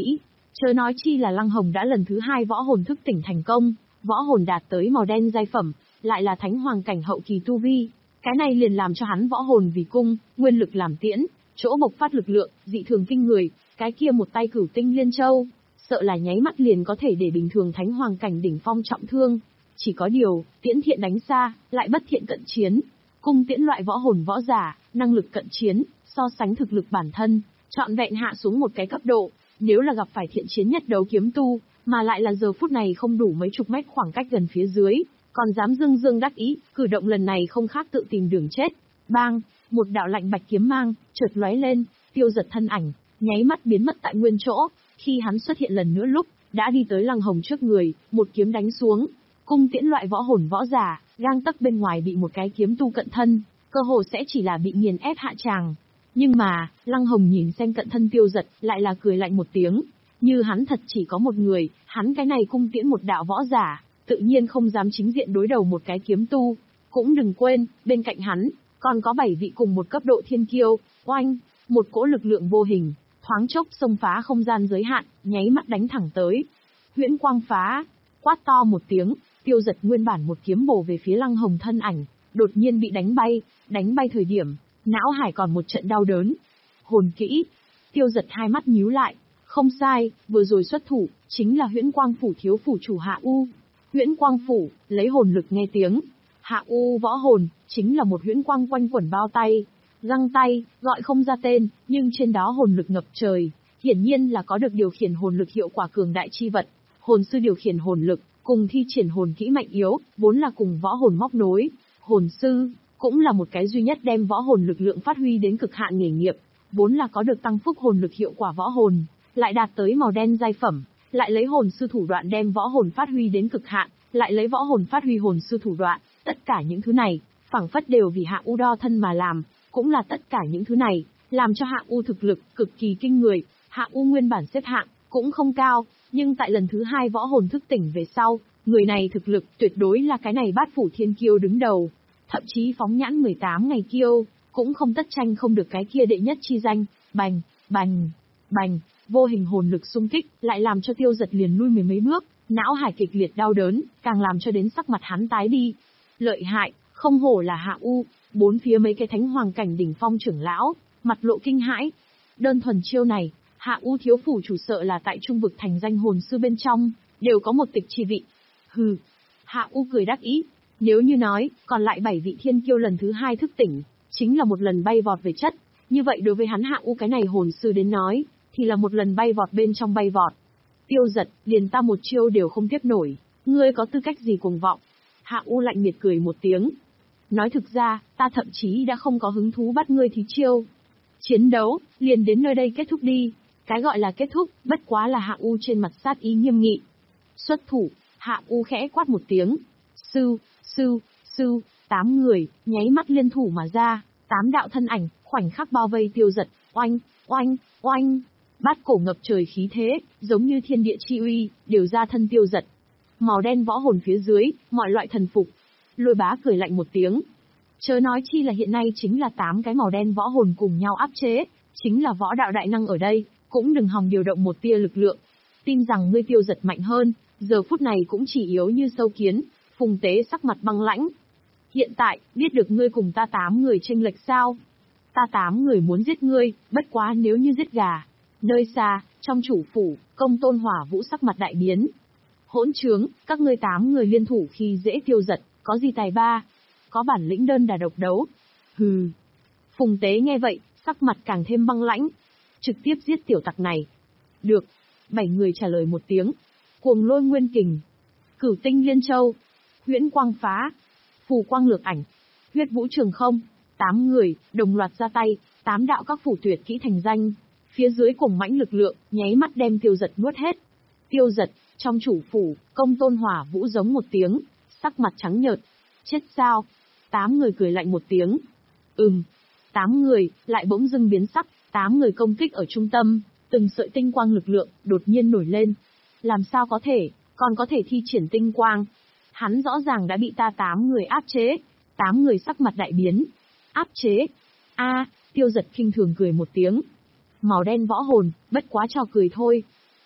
Chớ nói chi là Lăng Hồng đã lần thứ hai võ hồn thức tỉnh thành công, võ hồn đạt tới màu đen giai phẩm, lại là thánh hoàng cảnh hậu kỳ tu vi. Cái này liền làm cho hắn võ hồn vì cung, nguyên lực làm tiễn, chỗ bộc phát lực lượng, dị thường kinh người, cái kia một tay cửu tinh liên châu, sợ là nháy mắt liền có thể để bình thường thánh hoàng cảnh đỉnh phong trọng thương. Chỉ có điều, tiễn thiện đánh xa, lại bất thiện cận chiến. Cung tiễn loại võ hồn võ giả, năng lực cận chiến, so sánh thực lực bản thân, trọn vẹn hạ xuống một cái cấp độ. Nếu là gặp phải thiện chiến nhất đấu kiếm tu, mà lại là giờ phút này không đủ mấy chục mét khoảng cách gần phía dưới, còn dám dương dương đắc ý, cử động lần này không khác tự tìm đường chết. Bang, một đạo lạnh bạch kiếm mang, chợt lóe lên, Tiêu Giật thân ảnh, nháy mắt biến mất tại nguyên chỗ. Khi hắn xuất hiện lần nữa lúc, đã đi tới Lăng Hồng trước người, một kiếm đánh xuống. Cung tiễn loại võ hồn võ giả, gang tấc bên ngoài bị một cái kiếm tu cận thân, cơ hồ sẽ chỉ là bị nghiền ép hạ tràng. Nhưng mà, Lăng Hồng nhìn xem cận thân Tiêu Giật, lại là cười lạnh một tiếng. Như hắn thật chỉ có một người, hắn cái này cung tiễn một đạo võ giả, tự nhiên không dám chính diện đối đầu một cái kiếm tu. Cũng đừng quên, bên cạnh hắn, còn có bảy vị cùng một cấp độ thiên kiêu. Oanh, một cỗ lực lượng vô hình, thoáng chốc xông phá không gian giới hạn, nháy mắt đánh thẳng tới. Huyễn quang phá, quát to một tiếng, Tiêu Giật nguyên bản một kiếm bổ về phía Lăng Hồng thân ảnh, đột nhiên bị đánh bay, đánh bay thời điểm, não hải còn một trận đau đớn. Hồn kỹ, Tiêu Giật hai mắt nhíu lại, không sai, vừa rồi xuất thủ, chính là Huyễn Quang Phủ thiếu phủ chủ Hạ U. Huyễn Quang Phủ, lấy hồn lực nghe tiếng. Hạ U võ hồn, chính là một huyễn quang quanh quẩn bao tay, găng tay, gọi không ra tên, nhưng trên đó hồn lực ngập trời, hiển nhiên là có được điều khiển hồn lực hiệu quả cường đại chi vật. Hồn sư điều khiển hồn lực, cùng thi triển hồn kỹ mạnh yếu, vốn là cùng võ hồn móc nối. Hồn sư, cũng là một cái duy nhất đem võ hồn lực lượng phát huy đến cực hạn nghề nghiệp, vốn là có được tăng phúc hồn lực hiệu quả võ hồn, lại đạt tới màu đen giai phẩm, lại lấy hồn sư thủ đoạn đem võ hồn phát huy đến cực hạn, lại lấy võ hồn phát huy hồn sư thủ đoạn, tất cả những thứ này, phảng phất đều vì Hạ U đo thân mà làm, cũng là tất cả những thứ này, làm cho Hạ U thực lực cực kỳ kinh người. Hạ U nguyên bản xếp hạng cũng không cao, nhưng tại lần thứ hai võ hồn thức tỉnh về sau, người này thực lực tuyệt đối là cái này bát phủ thiên kiêu đứng đầu, thậm chí phóng nhãn mười tám ngày kiêu, cũng không tất tranh không được cái kia đệ nhất chi danh. Bành, bành, bành, vô hình hồn lực xung kích, lại làm cho Tiêu Giật liền lui mười mấy bước, não hải kịch liệt đau đớn, càng làm cho đến sắc mặt hắn tái đi. Lợi hại, không hổ là Hạ U. Bốn phía mấy cái thánh hoàng cảnh đỉnh phong trưởng lão, mặt lộ kinh hãi. Đơn thuần chiêu này, Hạ U thiếu phủ chủ sợ là tại trung vực thành danh hồn sư bên trong, đều có một tịch chi vị. Hừ, Hạ U cười đắc ý, nếu như nói, còn lại bảy vị thiên kiêu lần thứ hai thức tỉnh, chính là một lần bay vọt về chất, như vậy đối với hắn Hạ U cái này hồn sư đến nói, thì là một lần bay vọt bên trong bay vọt. Tiêu Giật, liền ta một chiêu đều không tiếp nổi, ngươi có tư cách gì cuồng vọng? Hạ U lạnh miệt cười một tiếng. Nói thực ra, ta thậm chí đã không có hứng thú bắt ngươi thí chiêu. Chiến đấu, liền đến nơi đây kết thúc đi. Cái gọi là kết thúc, bất quá là Hạ U trên mặt sát ý nghiêm nghị. Xuất thủ, Hạ U khẽ quát một tiếng. Sư, sư, sư, tám người, nháy mắt liên thủ mà ra, tám đạo thân ảnh, khoảnh khắc bao vây Tiêu Giật, oanh, oanh, oanh. Bát cổ ngập trời khí thế, giống như thiên địa chi uy, đều ra thân Tiêu Giật. Màu đen võ hồn phía dưới, mọi loại thần phục. Lôi Bá cười lạnh một tiếng. Chớ nói chi là hiện nay chính là tám cái màu đen võ hồn cùng nhau áp chế, chính là võ đạo đại năng ở đây, cũng đừng hòng điều động một tia lực lượng. Tin rằng ngươi Tiêu Giật mạnh hơn, giờ phút này cũng chỉ yếu như sâu kiến. Phùng Tế sắc mặt băng lãnh. Hiện tại, biết được ngươi cùng ta tám người chênh lệch sao? Ta tám người muốn giết ngươi, bất quá nếu như giết gà. Nơi xa, trong chủ phủ, Công Tôn Hỏa Vũ sắc mặt đại biến. Hỗn trướng, các ngươi tám người liên thủ khi dễ Tiêu Giật, có gì tài ba? Có bản lĩnh đơn đà độc đấu. Hừ. Phùng Tế nghe vậy, sắc mặt càng thêm băng lãnh. Trực tiếp giết tiểu tặc này. Được. Bảy người trả lời một tiếng. Cuồng Lôi Nguyên Kình, Cửu Tinh Liên Châu, Huyễn Quang Phá, Phù Quang Lược Ảnh, Huyết Vũ Trường Không. Tám người, đồng loạt ra tay, tám đạo các phủ tuyệt kỹ thành danh. Phía dưới cùng mãnh lực lượng, nháy mắt đem Tiêu Giật nuốt hết. Tiêu Giật, trong chủ phủ, Công Tôn Hỏa Vũ giống một tiếng, sắc mặt trắng nhợt. Chết sao? Tám người cười lạnh một tiếng. Ừm. Tám người, lại bỗng dưng biến sắc, tám người công kích ở trung tâm, từng sợi tinh quang lực lượng, đột nhiên nổi lên. Làm sao có thể, còn có thể thi triển tinh quang? Hắn rõ ràng đã bị ta tám người áp chế. Tám người sắc mặt đại biến. Áp chế? A, Tiêu Giật khinh thường cười một tiếng. Màu đen võ hồn, bất quá trò cười thôi.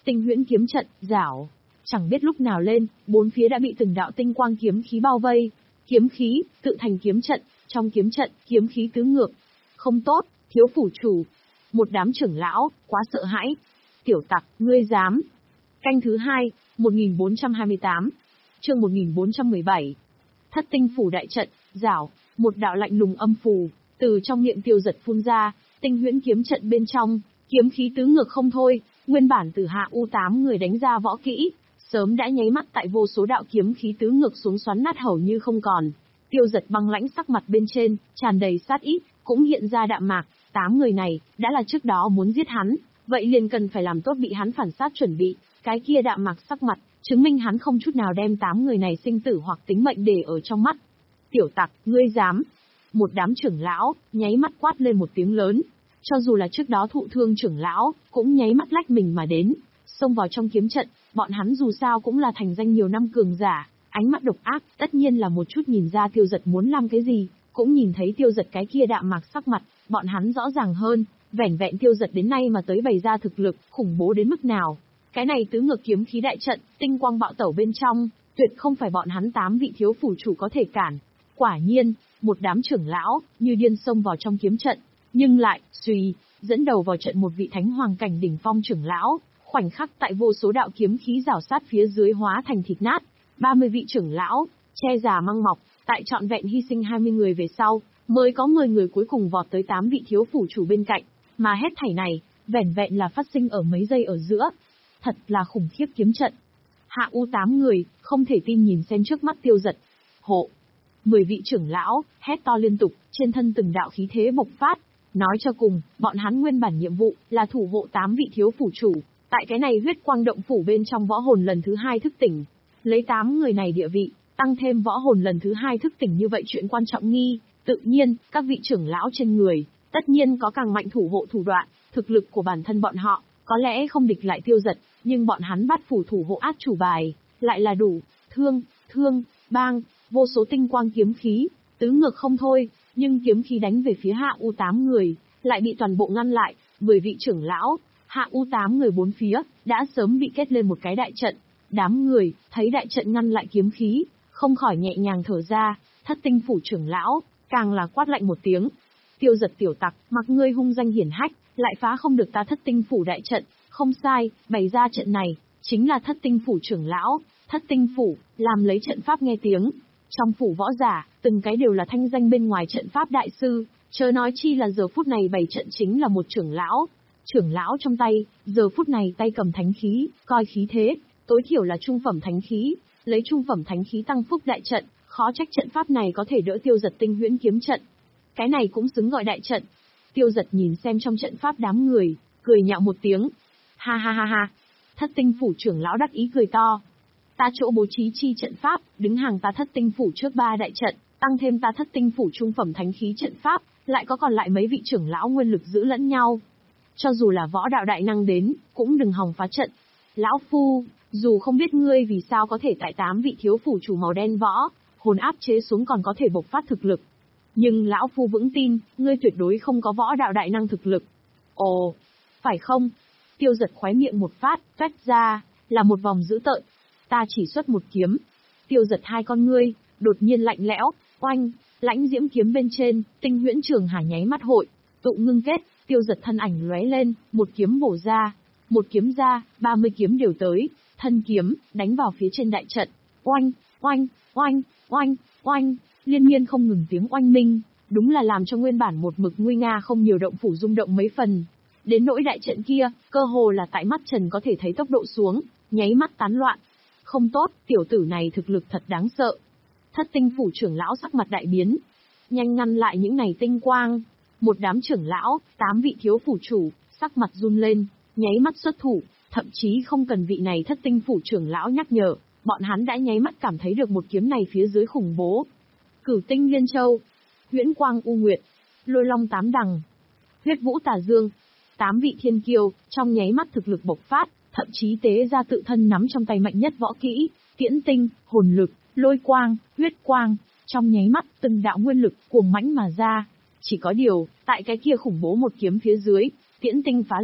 Tinh huyễn kiếm trận, rảo. Chẳng biết lúc nào lên, bốn phía đã bị từng đạo tinh quang kiếm khí bao vây. Kiếm khí, tự thành kiếm trận, trong kiếm trận, kiếm khí tứ ngược. Không tốt, thiếu phủ chủ. Một đám trưởng lão, quá sợ hãi. Tiểu tặc, ngươi dám. Canh thứ hai, một nghìn bốn trăm hai mươi tám. Chương một nghìn bốn trăm mười bảy. Thất tinh phủ đại trận, rảo. Một đạo lạnh lùng âm phù, từ trong miệng Tiêu Dật phun ra, tinh huyễn kiếm trận bên trong, kiếm khí tứ ngược không thôi, nguyên bản từ hạ u tám người đánh ra võ kỹ, sớm đã nháy mắt tại vô số đạo kiếm khí tứ ngược xuống xoắn nát hầu như không còn. Tiêu Dật băng lãnh sắc mặt bên trên, tràn đầy sát ý, cũng hiện ra đạm mạc, tám người này, đã là trước đó muốn giết hắn, vậy liền cần phải làm tốt bị hắn phản sát chuẩn bị, cái kia đạm mạc sắc mặt, chứng minh hắn không chút nào đem tám người này sinh tử hoặc tính mệnh để ở trong mắt. Tiểu tặc, ngươi dám. Một đám trưởng lão, nháy mắt quát lên một tiếng lớn. Cho dù là trước đó thụ thương trưởng lão, cũng nháy mắt lách mình mà đến. Xông vào trong kiếm trận, bọn hắn dù sao cũng là thành danh nhiều năm cường giả. Ánh mắt độc ác, tất nhiên là một chút nhìn ra Tiêu Dật muốn làm cái gì. Cũng nhìn thấy Tiêu Dật cái kia đạm mạc sắc mặt, bọn hắn rõ ràng hơn. Vẻn vẹn Tiêu Dật đến nay mà tới bày ra thực lực, khủng bố đến mức nào. Cái này tứ ngược kiếm khí đại trận, tinh quang bạo tẩu bên trong, tuyệt không phải bọn hắn tám vị thiếu phủ chủ có thể cản. Quả nhiên, một đám trưởng lão, như điên xông vào trong kiếm trận, nhưng lại, suy, dẫn đầu vào trận một vị thánh hoàng cảnh đỉnh phong trưởng lão, khoảnh khắc tại vô số đạo kiếm khí rào sát phía dưới hóa thành thịt nát, ba mươi vị trưởng lão, che già măng mọc, tại trọn vẹn hy sinh hai mươi người về sau, mới có mười người cuối cùng vọt tới tám vị thiếu phủ chủ bên cạnh, mà hết thảy này, vẻn vẹn là phát sinh ở mấy giây ở giữa. Thật là khủng khiếp kiếm trận. Hạ u tám người, không thể tin nhìn xem trước mắt Tiêu Dật. Hộ. Mười vị trưởng lão, hét to liên tục, trên thân từng đạo khí thế bộc phát. Nói cho cùng, bọn hắn nguyên bản nhiệm vụ là thủ hộ tám vị thiếu phủ chủ. Tại cái này huyết quang động phủ bên trong võ hồn lần thứ hai thức tỉnh. Lấy tám người này địa vị, tăng thêm võ hồn lần thứ hai thức tỉnh như vậy chuyện quan trọng nghi. Tự nhiên, các vị trưởng lão trên người, tất nhiên có càng mạnh thủ hộ thủ đoạn, thực lực của bản thân bọn họ, có lẽ không địch lại Tiêu Dật, nhưng bọn hắn bắt phủ thủ hộ át chủ bài, lại là đủ. Thương, thương, bang, vô số tinh quang kiếm khí, tứ ngược không thôi, nhưng kiếm khí đánh về phía hạ u tám người, lại bị toàn bộ ngăn lại, mười vị trưởng lão, hạ u tám người bốn phía, đã sớm bị kết lên một cái đại trận. Đám người, thấy đại trận ngăn lại kiếm khí, không khỏi nhẹ nhàng thở ra, thất tinh phủ trưởng lão, càng là quát lạnh một tiếng. Tiêu Dật tiểu tặc, mặc ngươi hung danh hiển hách, lại phá không được ta thất tinh phủ đại trận, không sai, bày ra trận này, chính là thất tinh phủ trưởng lão, thất tinh phủ, làm lấy trận pháp nghe tiếng. Trong phủ võ giả, từng cái đều là thanh danh bên ngoài trận pháp đại sư, chớ nói chi là giờ phút này bày trận chính là một trưởng lão. Trưởng lão trong tay, giờ phút này tay cầm thánh khí, coi khí thế, tối thiểu là trung phẩm thánh khí, lấy trung phẩm thánh khí tăng phúc đại trận, khó trách trận pháp này có thể đỡ Tiêu Dật tinh huyễn kiếm trận. Cái này cũng xứng gọi đại trận. Tiêu Dật nhìn xem trong trận pháp đám người, cười nhạo một tiếng. Ha ha ha ha. Thất tinh phủ trưởng lão đắc ý cười to. Ta chỗ bố trí chi trận pháp, đứng hàng ta thất tinh phủ trước ba đại trận, tăng thêm ta thất tinh phủ trung phẩm thánh khí trận pháp, lại có còn lại mấy vị trưởng lão nguyên lực giữ lẫn nhau. Cho dù là võ đạo đại năng đến, cũng đừng hòng phá trận. Lão phu, dù không biết ngươi vì sao có thể tại tám vị thiếu phủ chủ màu đen võ, hồn áp chế xuống còn có thể bộc phát thực lực. Nhưng lão phu vững tin, ngươi tuyệt đối không có võ đạo đại năng thực lực. Ồ, phải không? Tiêu Dật khóe miệng một phát, toét ra, là một vòng dữ tợn. Ta chỉ xuất một kiếm. Tiêu Dật hai con ngươi, đột nhiên lạnh lẽo, oanh, lãnh diễm kiếm bên trên, tinh huyễn trường hà nháy mắt hội, tụ ngưng kết, Tiêu Dật thân ảnh lóe lên, một kiếm bổ ra, một kiếm ra, ba mươi kiếm đều tới, thân kiếm, đánh vào phía trên đại trận, oanh, oanh, oanh, oanh, oanh, liên miên không ngừng tiếng oanh minh, đúng là làm cho nguyên bản một mực nguy nga không nhiều động phủ rung động mấy phần. Đến nỗi đại trận kia, cơ hồ là tại mắt trần có thể thấy tốc độ xuống, nháy mắt tán loạn. Không tốt, tiểu tử này thực lực thật đáng sợ. Thất tinh phủ trưởng lão sắc mặt đại biến, nhanh ngăn lại những này tinh quang. Một đám trưởng lão, tám vị thiếu phủ chủ, sắc mặt run lên, nháy mắt xuất thủ, thậm chí không cần vị này thất tinh phủ trưởng lão nhắc nhở, bọn hắn đã nháy mắt cảm thấy được một kiếm này phía dưới khủng bố. Cửu tinh liên châu, huyễn quang u nguyệt, lôi long tám đằng, huyết vũ tà dương, tám vị thiên kiêu, trong nháy mắt thực lực bộc phát, thậm chí tế ra tự thân nắm trong tay mạnh nhất võ kỹ, tiễn tinh, hồn lực, lôi quang, huyết quang, trong nháy mắt từng đạo nguyên lực cuồng mãnh mà ra. Chỉ có điều, tại cái kia khủng bố một kiếm phía dưới, tiễn tinh phá diệt,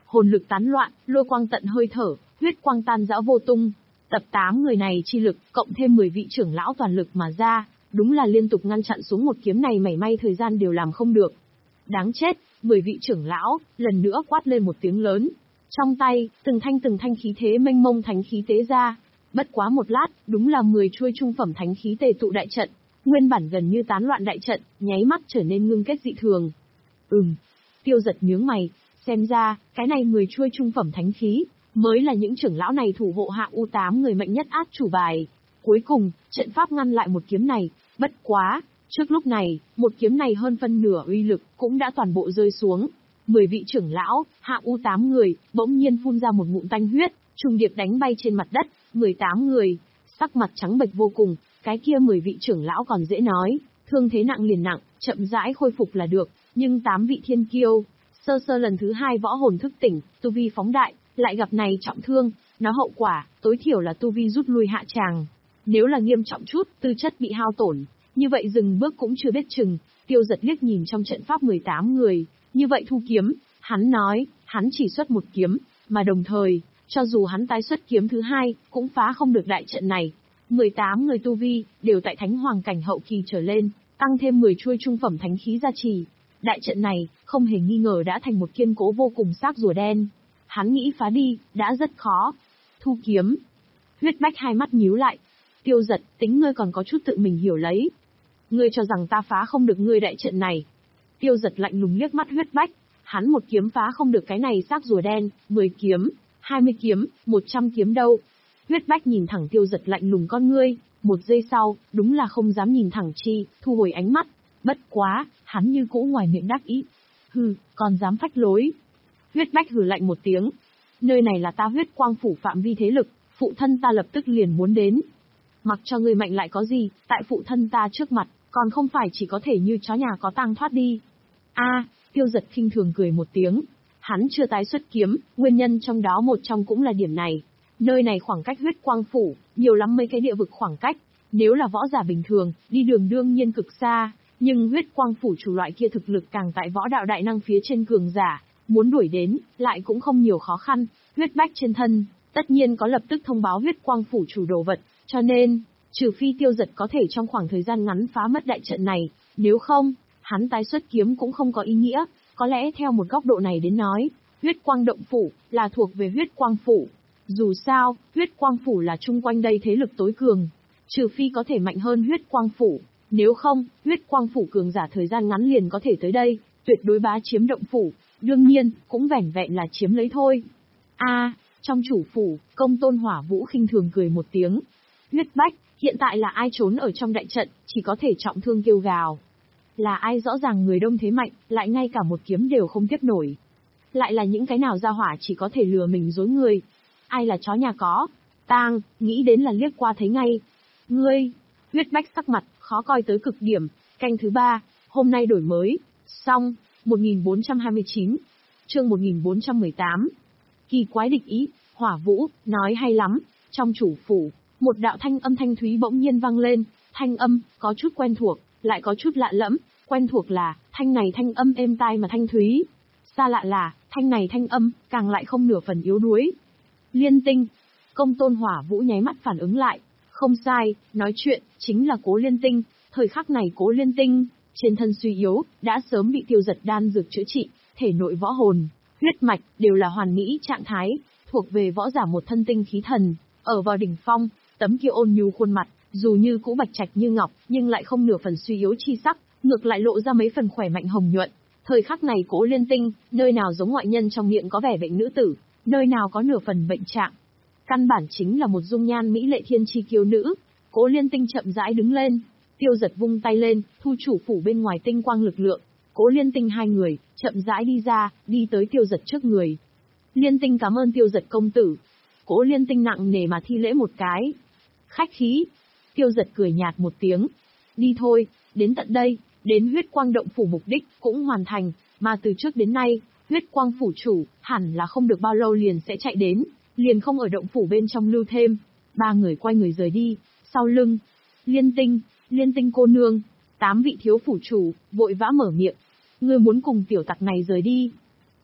hồn lực tán loạn, lôi quang tận hơi thở, huyết quang tan rã vô tung. Tập tám người này chi lực, cộng thêm mười vị trưởng lão toàn lực mà ra, đúng là liên tục ngăn chặn xuống một kiếm này mảy may thời gian đều làm không được. Đáng chết, mười vị trưởng lão, lần nữa quát lên một tiếng lớn. Trong tay, từng thanh từng thanh khí thế mênh mông thánh khí tế ra. Bất quá một lát, đúng là mười chuôi trung phẩm thánh khí tề tụ đại trận. Nguyên bản gần như tán loạn đại trận, nháy mắt trở nên ngưng kết dị thường. Ừm, Tiêu Giật nhướng mày, xem ra, cái này mười chuôi trung phẩm thánh khí, mới là những trưởng lão này thủ hộ hạng u tám người mạnh nhất át chủ bài. Cuối cùng, trận pháp ngăn lại một kiếm này, bất quá, trước lúc này, một kiếm này hơn phân nửa uy lực cũng đã toàn bộ rơi xuống. Mười vị trưởng lão, hạng u tám người, bỗng nhiên phun ra một ngụm tanh huyết, trùng điệp đánh bay trên mặt đất, mười tám người, sắc mặt trắng bệch vô cùng, cái kia mười vị trưởng lão còn dễ nói, thương thế nặng liền nặng, chậm rãi khôi phục là được, nhưng tám vị thiên kiêu, sơ sơ lần thứ hai võ hồn thức tỉnh, tu vi phóng đại, lại gặp này trọng thương, nó hậu quả, tối thiểu là tu vi rút lui hạ tràng. Nếu là nghiêm trọng chút, tư chất bị hao tổn, như vậy dừng bước cũng chưa biết chừng. Tiêu Giật liếc nhìn trong trận pháp mười tám người, như vậy thu kiếm, hắn nói, hắn chỉ xuất một kiếm, mà đồng thời, cho dù hắn tái xuất kiếm thứ hai, cũng phá không được đại trận này. mười tám người tu vi, đều tại thánh hoàng cảnh hậu kỳ trở lên, tăng thêm mười chuôi trung phẩm thánh khí gia trì. Đại trận này, không hề nghi ngờ đã thành một kiên cố vô cùng xác rùa đen. Hắn nghĩ phá đi, đã rất khó. Thu kiếm. Huyết Bách hai mắt nhíu lại. Tiêu Giật, tính ngươi còn có chút tự mình hiểu lấy. Ngươi cho rằng ta phá không được ngươi đại trận này. Tiêu Giật lạnh lùng liếc mắt Huyết Bách. Hắn một kiếm phá không được cái này xác rùa đen, mười kiếm, hai mươi kiếm, một trăm kiếm đâu. Huyết Bách nhìn thẳng Tiêu Giật lạnh lùng con ngươi, một giây sau, đúng là không dám nhìn thẳng chi, thu hồi ánh mắt. Bất quá, hắn như cũ ngoài miệng đắc ý. Hừ, còn dám phách lối. Huyết Bách hừ lạnh một tiếng. Nơi này là ta Huyết Quang phủ phạm vi thế lực, phụ thân ta lập tức liền muốn đến. Mặc cho người mạnh lại có gì, tại phụ thân ta trước mặt, còn không phải chỉ có thể như chó nhà có tang thoát đi. A, Tiêu Giật khinh thường cười một tiếng. Hắn chưa tái xuất kiếm, nguyên nhân trong đó một trong cũng là điểm này. Nơi này khoảng cách Huyết Quang phủ, nhiều lắm mấy cái địa vực khoảng cách. Nếu là võ giả bình thường, đi đường đương nhiên cực xa, nhưng Huyết Quang phủ chủ loại kia thực lực càng tại võ đạo đại năng phía trên cường giả, muốn đuổi đến, lại cũng không nhiều khó khăn. Huyết Bách trên thân, tất nhiên có lập tức thông báo Huyết Quang phủ chủ đồ vật, cho nên, trừ phi Tiêu Giật có thể trong khoảng thời gian ngắn phá mất đại trận này, nếu không, hắn tái xuất kiếm cũng không có ý nghĩa. Có lẽ theo một góc độ này đến nói, Huyết Quang động phủ là thuộc về Huyết Quang phủ. Dù sao, Huyết Quang phủ là chung quanh đây thế lực tối cường, trừ phi có thể mạnh hơn Huyết Quang phủ, nếu không, Huyết Quang phủ cường giả thời gian ngắn liền có thể tới đây, tuyệt đối bá chiếm động phủ, đương nhiên, cũng vẻn vẹn là chiếm lấy thôi. A, trong chủ phủ, Công Tôn Hỏa Vũ khinh thường cười một tiếng. Huyết Bách, hiện tại là ai trốn ở trong đại trận, chỉ có thể trọng thương kêu gào. Là ai rõ ràng người đông thế mạnh, lại ngay cả một kiếm đều không tiếp nổi. Lại là những cái nào ra hỏa chỉ có thể lừa mình dối người. Ai là chó nhà có? Tang, nghĩ đến là liếc qua thấy ngay. Ngươi, Huyết Bách sắc mặt, khó coi tới cực điểm. Canh thứ ba, hôm nay đổi mới. Xong, một nghìn bốn trăm hai mươi chín. Chương một nghìn bốn trăm mười tám. Kỳ quái địch ý, Hỏa Vũ, nói hay lắm. Trong chủ phủ, một đạo thanh âm thanh thúy bỗng nhiên vang lên. Thanh âm, có chút quen thuộc, lại có chút lạ lẫm. Quen thuộc là, thanh này thanh âm êm tai mà thanh thúy. Xa lạ là, thanh này thanh âm, càng lại không nửa phần yếu đuối. Liên Tinh. Công Tôn Hỏa Vũ nháy mắt phản ứng lại. Không sai, nói chuyện, chính là Cố Liên Tinh. Thời khắc này Cố Liên Tinh, trên thân suy yếu, đã sớm bị Tiêu Giật đan dược chữa trị, thể nội võ hồn, huyết mạch, đều là hoàn mỹ trạng thái, thuộc về võ giả một thân tinh khí thần, ở vào đỉnh phong, tấm kia ôn nhu khuôn mặt, dù như cũ bạch trạch như ngọc, nhưng lại không nửa phần suy yếu chi sắc, ngược lại lộ ra mấy phần khỏe mạnh hồng nhuận. Thời khắc này Cố Liên Tinh, nơi nào giống ngoại nhân trong miệng có vẻ bệnh nữ tử, nơi nào có nửa phần bệnh trạng. Căn bản chính là một dung nhan mỹ lệ thiên chi kiêu nữ. Cố Liên Tinh chậm rãi đứng lên, Tiêu Giật vung tay lên, thu chủ phủ bên ngoài tinh quang lực lượng. Cố Liên Tinh hai người, chậm rãi đi ra, đi tới Tiêu Giật trước người. Liên Tinh cảm ơn Tiêu Giật công tử. Cố Liên Tinh nặng nề mà thi lễ một cái. Khách khí. Tiêu Giật cười nhạt một tiếng. Đi thôi, đến tận đây, đến Huyết Quang động phủ mục đích cũng hoàn thành, mà từ trước đến nay, Huyết Quang phủ chủ, hẳn là không được bao lâu liền sẽ chạy đến, liền không ở động phủ bên trong lưu thêm. Ba người quay người rời đi, sau lưng, Liên Tinh, Liên Tinh cô nương, tám vị thiếu phủ chủ, vội vã mở miệng. Ngươi muốn cùng tiểu tặc này rời đi.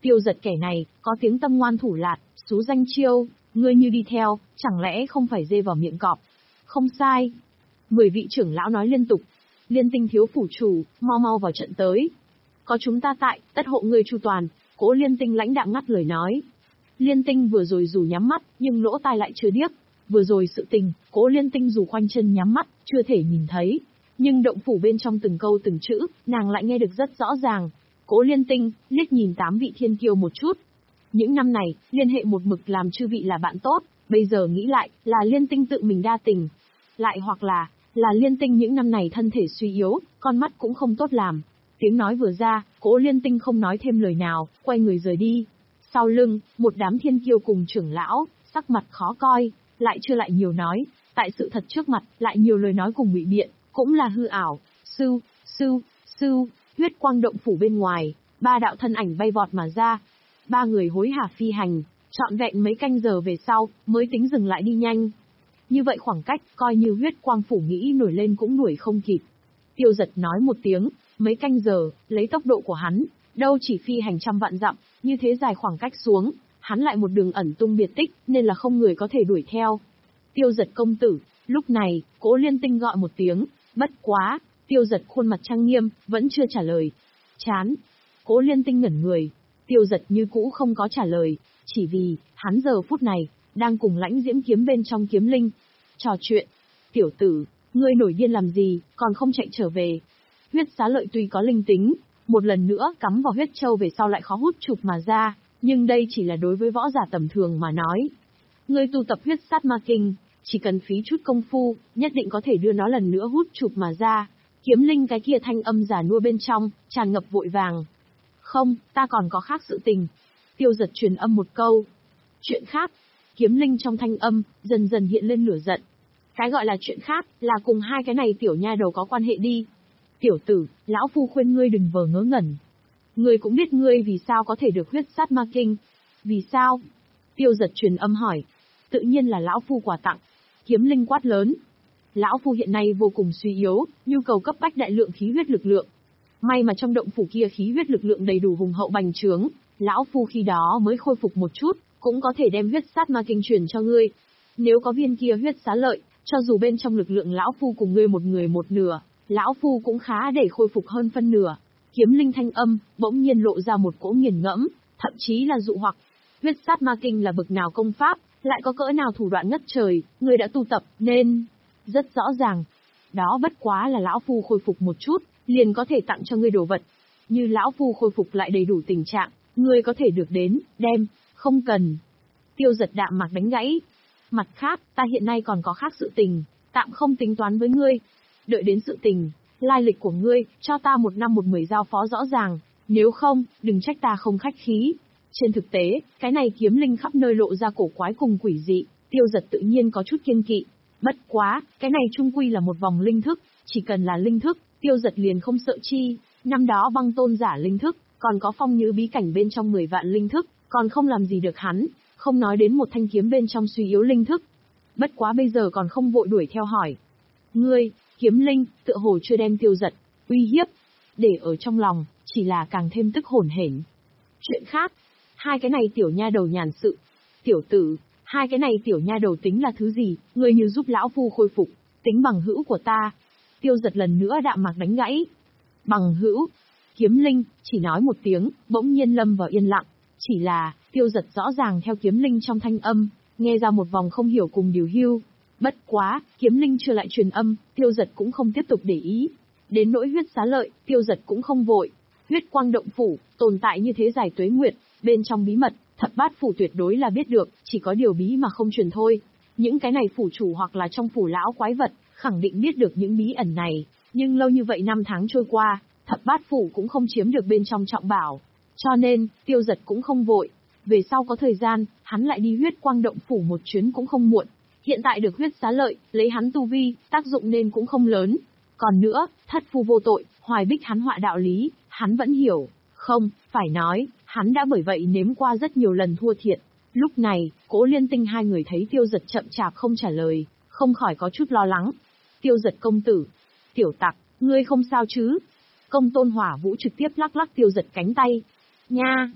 Tiêu Giật kẻ này, có tiếng tâm ngoan thủ lạt, xú danh chiêu, ngươi như đi theo, chẳng lẽ không phải dê vào miệng cọp. Không sai. Mười vị trưởng lão nói liên tục. Liên Tinh thiếu phủ chủ, mau mau vào trận tới. Có chúng ta tại, tất hộ ngươi chu toàn, Cố Liên Tinh lãnh đạm ngắt lời nói. Liên Tinh vừa rồi dù nhắm mắt, nhưng lỗ tai lại chưa điếc. Vừa rồi sự tình, Cố Liên Tinh dù khoanh chân nhắm mắt, chưa thể nhìn thấy. Nhưng động phủ bên trong từng câu từng chữ, nàng lại nghe được rất rõ ràng. Cố Liên Tinh, liếc nhìn tám vị thiên kiêu một chút. Những năm này, liên hệ một mực làm chư vị là bạn tốt, bây giờ nghĩ lại, là Liên Tinh tự mình đa tình. Lại hoặc là, là Liên Tinh những năm này thân thể suy yếu, con mắt cũng không tốt làm. Tiếng nói vừa ra, Cố Liên Tinh không nói thêm lời nào, quay người rời đi. Sau lưng, một đám thiên kiêu cùng trưởng lão, sắc mặt khó coi, lại chưa lại nhiều nói, tại sự thật trước mặt, lại nhiều lời nói cùng ngụy biện, cũng là hư ảo. Sư, sư, sư, huyết quang động phủ bên ngoài, ba đạo thân ảnh bay vọt mà ra. Ba người hối hả phi hành, trọn vẹn mấy canh giờ về sau, mới tính dừng lại đi nhanh. Như vậy khoảng cách, coi như huyết quang phủ nghĩ nổi lên cũng đuổi không kịp. Tiêu Giật nói một tiếng, mấy canh giờ, lấy tốc độ của hắn, đâu chỉ phi hành trăm vạn dặm, như thế dài khoảng cách xuống, hắn lại một đường ẩn tung biệt tích, nên là không người có thể đuổi theo. Tiêu Giật công tử, lúc này, Cố Liên Tinh gọi một tiếng, bất quá, Tiêu Giật khuôn mặt trang nghiêm, vẫn chưa trả lời. Chán. Cố Liên Tinh ngẩn người, Tiêu Giật như cũ không có trả lời, chỉ vì, hắn giờ phút này, đang cùng lãnh diễm kiếm bên trong kiếm linh. Trò chuyện. Tiểu tử, ngươi nổi điên làm gì, còn không chạy trở về. Huyết xá lợi tuy có linh tính, một lần nữa cắm vào huyết châu về sau lại khó hút chụp mà ra, nhưng đây chỉ là đối với võ giả tầm thường mà nói. Ngươi tu tập huyết sát ma kinh, chỉ cần phí chút công phu, nhất định có thể đưa nó lần nữa hút chụp mà ra. Kiếm linh cái kia thanh âm giả nua bên trong, tràn ngập vội vàng. Không, ta còn có khác sự tình. Tiêu Giật truyền âm một câu. Chuyện khác. Kiếm linh trong thanh âm, dần dần hiện lên lửa giận. Cái gọi là chuyện khác, là cùng hai cái này tiểu nha đầu có quan hệ đi. Tiểu tử, lão phu khuyên ngươi đừng vờ ngớ ngẩn. Ngươi cũng biết ngươi vì sao có thể được huyết sát ma kinh. Vì sao? Tiêu Giật truyền âm hỏi. Tự nhiên là lão phu quà tặng. Kiếm linh quát lớn. Lão phu hiện nay vô cùng suy yếu, nhu cầu cấp bách đại lượng khí huyết lực lượng. May mà trong động phủ kia khí huyết lực lượng đầy đủ hùng hậu bành trướng, lão phu khi đó mới khôi phục một chút, cũng có thể đem huyết sát ma kinh truyền cho ngươi. Nếu có viên kia huyết xá lợi, cho dù bên trong lực lượng lão phu cùng ngươi một người một nửa, lão phu cũng khá để khôi phục hơn phân nửa. Kiếm linh thanh âm, bỗng nhiên lộ ra một cỗ nghiền ngẫm, thậm chí là dụ hoặc. Huyết sát ma kinh là bực nào công pháp, lại có cỡ nào thủ đoạn ngất trời, ngươi đã tu tập, nên... Rất rõ ràng. Đó bất quá là lão phu khôi phục một chút, liền có thể tặng cho ngươi đồ vật. Như lão phu khôi phục lại đầy đủ tình trạng, ngươi có thể được đến, đem, không cần. Tiêu Giật đạm mạc đánh gãy. Mặt khác, ta hiện nay còn có khác sự tình, tạm không tính toán với ngươi. Đợi đến sự tình, lai lịch của ngươi, cho ta một năm một mười giao phó rõ ràng, nếu không, đừng trách ta không khách khí. Trên thực tế, cái này kiếm linh khắp nơi lộ ra cổ quái cùng quỷ dị, Tiêu Giật tự nhiên có chút kiêng kỵ. Bất quá, cái này chung quy là một vòng linh thức, chỉ cần là linh thức, Tiêu Giật liền không sợ chi. Năm đó băng tôn giả linh thức, còn có phong nhứ bí cảnh bên trong mười vạn linh thức, còn không làm gì được hắn, không nói đến một thanh kiếm bên trong suy yếu linh thức. Bất quá bây giờ còn không vội đuổi theo hỏi. Ngươi, kiếm linh, tựa hồ chưa đem Tiêu Giật uy hiếp, để ở trong lòng, chỉ là càng thêm tức hổn hển. Chuyện khác, hai cái này tiểu nha đầu nhàn sự. Tiểu tử, hai cái này tiểu nha đầu tính là thứ gì, ngươi như giúp lão phu khôi phục, tính bằng hữu của ta. Tiêu Giật lần nữa đạm mạc đánh gãy. Bằng hữu. Kiếm linh, chỉ nói một tiếng, bỗng nhiên lâm vào yên lặng. Chỉ là, Tiêu Giật rõ ràng theo kiếm linh trong thanh âm, nghe ra một vòng không hiểu cùng điều hưu. Bất quá, kiếm linh chưa lại truyền âm, Tiêu Giật cũng không tiếp tục để ý. Đến nỗi huyết xá lợi, Tiêu Giật cũng không vội. Huyết quang động phủ, tồn tại như thế dài tuế nguyệt, bên trong bí mật, thập bát phủ tuyệt đối là biết được, chỉ có điều bí mà không truyền thôi. Những cái này phủ chủ hoặc là trong phủ lão quái vật, khẳng định biết được những bí ẩn này, nhưng lâu như vậy năm tháng trôi qua, thập bát phủ cũng không chiếm được bên trong trọng bảo. Cho nên, Tiêu Giật cũng không vội. Về sau có thời gian, hắn lại đi huyết quang động phủ một chuyến cũng không muộn. Hiện tại được huyết xá lợi, lấy hắn tu vi, tác dụng nên cũng không lớn. Còn nữa, thất phu vô tội, hoài bích hắn họa đạo lý, hắn vẫn hiểu. Không, phải nói, hắn đã bởi vậy nếm qua rất nhiều lần thua thiệt. Lúc này, Cố Liên Tinh hai người thấy Tiêu Giật chậm chạp không trả lời, không khỏi có chút lo lắng. Tiêu Giật công tử. Tiểu tặc, ngươi không sao chứ? Công tôn hỏa vũ trực tiếp lắc lắc Tiêu Giật cánh tay. Nha!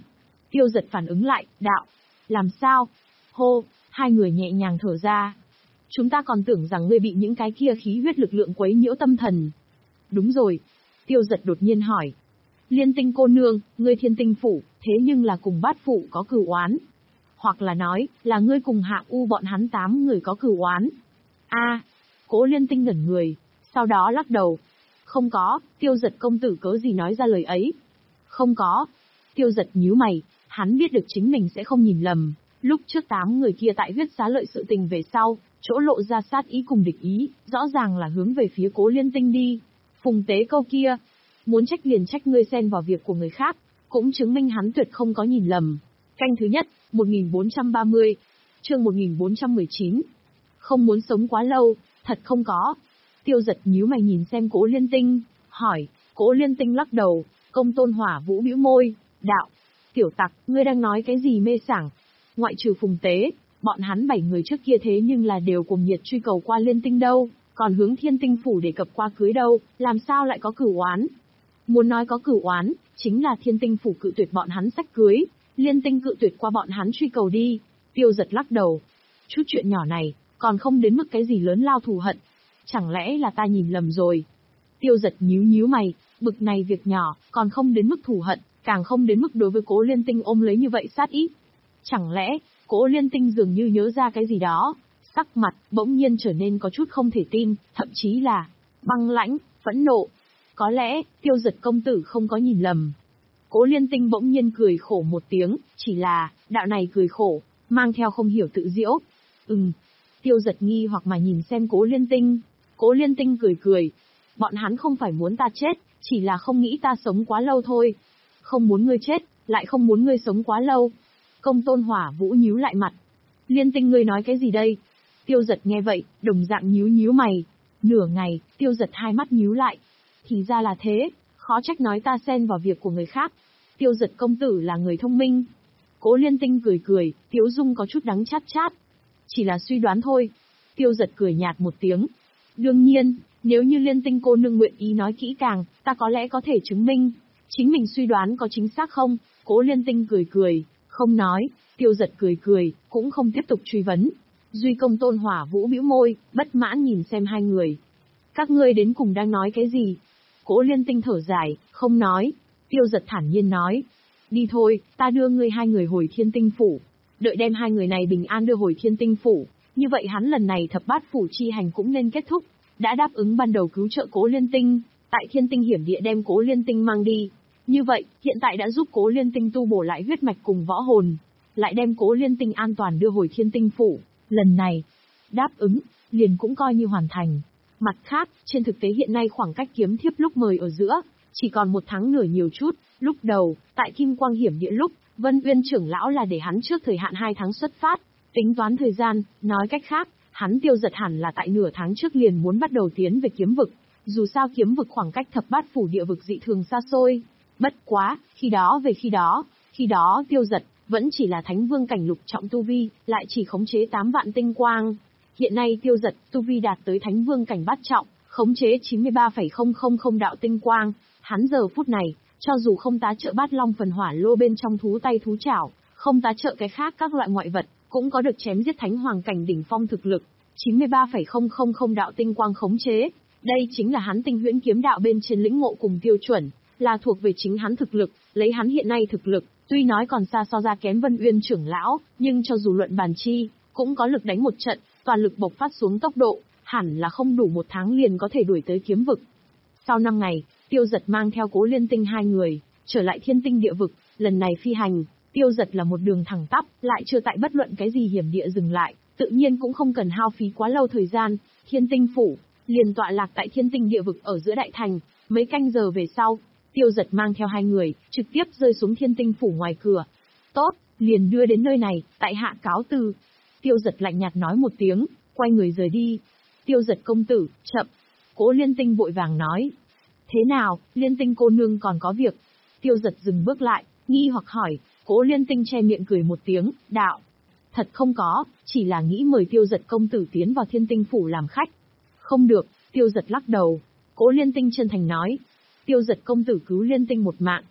Tiêu giật phản ứng lại, đạo. Làm sao? Hô, hai người nhẹ nhàng thở ra. Chúng ta còn tưởng rằng ngươi bị những cái kia khí huyết lực lượng quấy nhiễu tâm thần. Đúng rồi. Tiêu giật đột nhiên hỏi. Liên Tinh cô nương, ngươi Thiên Tinh phủ, thế nhưng là cùng Bát phủ có cửu oán. Hoặc là nói, là ngươi cùng Hạ U bọn hắn tám người có cửu oán. A, Cố Liên Tinh ngẩn người, sau đó lắc đầu. Không có, Tiêu giật công tử cớ gì nói ra lời ấy. Không có. Tiêu giật nhíu mày, hắn biết được chính mình sẽ không nhìn lầm. Lúc trước tám người kia tại huyết xá lợi sự tình về sau, chỗ lộ ra sát ý cùng địch ý, rõ ràng là hướng về phía Cố Liên Tinh đi. Phùng tế câu kia, muốn trách liền trách ngươi xen vào việc của người khác, cũng chứng minh hắn tuyệt không có nhìn lầm. Canh thứ nhất, một nghìn bốn trăm ba mươi, chương một nghìn bốn trăm mười chín. Không muốn sống quá lâu, thật không có. Tiêu giật nhíu mày nhìn xem Cố Liên Tinh, hỏi. Cố Liên Tinh lắc đầu. Công Tôn Hỏa Vũ bĩu môi, đạo. Tiểu tặc, ngươi đang nói cái gì mê sảng? Ngoại trừ Phùng tế, bọn hắn bảy người trước kia thế nhưng là đều cùng nhiệt truy cầu qua Liên Tinh đâu, còn hướng Thiên Tinh phủ để cập qua cưới đâu, làm sao lại có cửu oán? Muốn nói có cửu oán, chính là Thiên Tinh phủ cự tuyệt bọn hắn sách cưới, Liên Tinh cự tuyệt qua bọn hắn truy cầu đi. Tiêu giật lắc đầu. Chút chuyện nhỏ này, còn không đến mức cái gì lớn lao thù hận. Chẳng lẽ là ta nhìn lầm rồi? Tiêu giật nhíu nhíu mày, bực này việc nhỏ, còn không đến mức thù hận, càng không đến mức đối với Cố Liên Tinh ôm lấy như vậy sát ý. Chẳng lẽ, Cố Liên Tinh dường như nhớ ra cái gì đó, sắc mặt bỗng nhiên trở nên có chút không thể tin, thậm chí là băng lãnh, phẫn nộ. Có lẽ, Tiêu giật công tử không có nhìn lầm. Cố Liên Tinh bỗng nhiên cười khổ một tiếng, chỉ là, đạo này cười khổ, mang theo không hiểu tự diễu. Ừm. Tiêu giật nghi hoặc mà nhìn xem Cố Liên Tinh. Cố Liên Tinh cười cười. Bọn hắn không phải muốn ta chết, chỉ là không nghĩ ta sống quá lâu thôi. Không muốn ngươi chết, lại không muốn ngươi sống quá lâu. Công Tôn Hỏa Vũ nhíu lại mặt. Liên Tinh ngươi nói cái gì đây? Tiêu giật nghe vậy, đồng dạng nhíu nhíu mày. Nửa ngày, Tiêu giật hai mắt nhíu lại. Thì ra là thế, khó trách nói ta xen vào việc của người khác. Tiêu giật công tử là người thông minh. Cố Liên Tinh cười cười, Tiếu Dung có chút đắng chát chát. Chỉ là suy đoán thôi. Tiêu giật cười nhạt một tiếng. Đương nhiên, nếu như Liên Tinh cô nương nguyện ý nói kỹ càng, ta có lẽ có thể chứng minh. Chính mình suy đoán có chính xác không? Cố Liên Tinh cười cười, không nói. Tiêu giật cười cười, cũng không tiếp tục truy vấn. Duy Công Tôn Hỏa Vũ bĩu môi, bất mãn nhìn xem hai người. Các ngươi đến cùng đang nói cái gì? Cố Liên Tinh thở dài, không nói. Tiêu giật thản nhiên nói. Đi thôi, ta đưa ngươi hai người hồi Thiên Tinh phủ. Đợi đem hai người này bình an đưa hồi Thiên Tinh phủ. Như vậy hắn lần này thập bát phủ chi hành cũng nên kết thúc. Đã đáp ứng ban đầu cứu trợ Cố Liên Tinh, tại Thiên Tinh hiểm địa đem Cố Liên Tinh mang đi. Như vậy, hiện tại đã giúp Cố Liên Tinh tu bổ lại huyết mạch cùng võ hồn. Lại đem Cố Liên Tinh an toàn đưa hồi Thiên Tinh phủ. Lần này, đáp ứng, liền cũng coi như hoàn thành. Mặt khác, trên thực tế hiện nay khoảng cách kiếm thiếp lúc mời ở giữa, chỉ còn một tháng nửa nhiều chút. Lúc đầu, tại Kim Quang hiểm địa lúc, Vân Uyên trưởng lão là để hắn trước thời hạn hai tháng xuất phát. Tính toán thời gian, nói cách khác, hắn Tiêu giật hẳn là tại nửa tháng trước liền muốn bắt đầu tiến về kiếm vực. Dù sao kiếm vực khoảng cách thập bát phủ địa vực dị thường xa xôi. Bất quá, khi đó về khi đó, khi đó Tiêu giật, vẫn chỉ là thánh vương cảnh lục trọng tu vi, lại chỉ khống chế tám vạn tinh quang. Hiện nay Tiêu giật, tu vi đạt tới thánh vương cảnh bát trọng, khống chế chín mươi ba phẩy không không không đạo tinh quang. Hắn giờ phút này, cho dù không tá trợ bát long phần hỏa lô bên trong thú tay thú chảo, không tá trợ cái khác các loại ngoại vật, cũng có được chém giết thánh hoàng cảnh đỉnh phong thực lực. chín mươi ba phẩy không không không đạo tinh quang khống chế. Đây chính là hắn tinh huyễn kiếm đạo bên trên lĩnh ngộ cùng tiêu chuẩn, là thuộc về chính hắn thực lực. Lấy hắn hiện nay thực lực, tuy nói còn xa so ra kém Vân Uyên trưởng lão, nhưng cho dù luận bàn chi, cũng có lực đánh một trận, toàn lực bộc phát xuống tốc độ, hẳn là không đủ một tháng liền có thể đuổi tới kiếm vực. Sau năm ngày, Tiêu giật mang theo Cố Liên Tinh hai người, trở lại Thiên Tinh địa vực. Lần này phi hành, Tiêu giật là một đường thẳng tắp, lại chưa tại bất luận cái gì hiểm địa dừng lại, tự nhiên cũng không cần hao phí quá lâu thời gian. Thiên Tinh phủ liền tọa lạc tại Thiên Tinh địa vực ở giữa đại thành. Mấy canh giờ về sau, Tiêu giật mang theo hai người, trực tiếp rơi xuống Thiên Tinh phủ ngoài cửa. Tốt, liền đưa đến nơi này, tại hạ cáo từ. Tiêu giật lạnh nhạt nói một tiếng, quay người rời đi. Tiêu giật công tử, chậm. Cố Liên Tinh vội vàng nói. Thế nào, Liên Tinh cô nương còn có việc? Tiêu giật dừng bước lại, nghi hoặc hỏi. Cố Liên Tinh che miệng cười một tiếng, đạo. Thật không có, chỉ là nghĩ mời Tiêu giật công tử tiến vào Thiên Tinh phủ làm khách. Không được, Tiêu giật lắc đầu. Cố Liên Tinh chân thành nói. Tiêu giật công tử cứu Liên Tinh một mạng.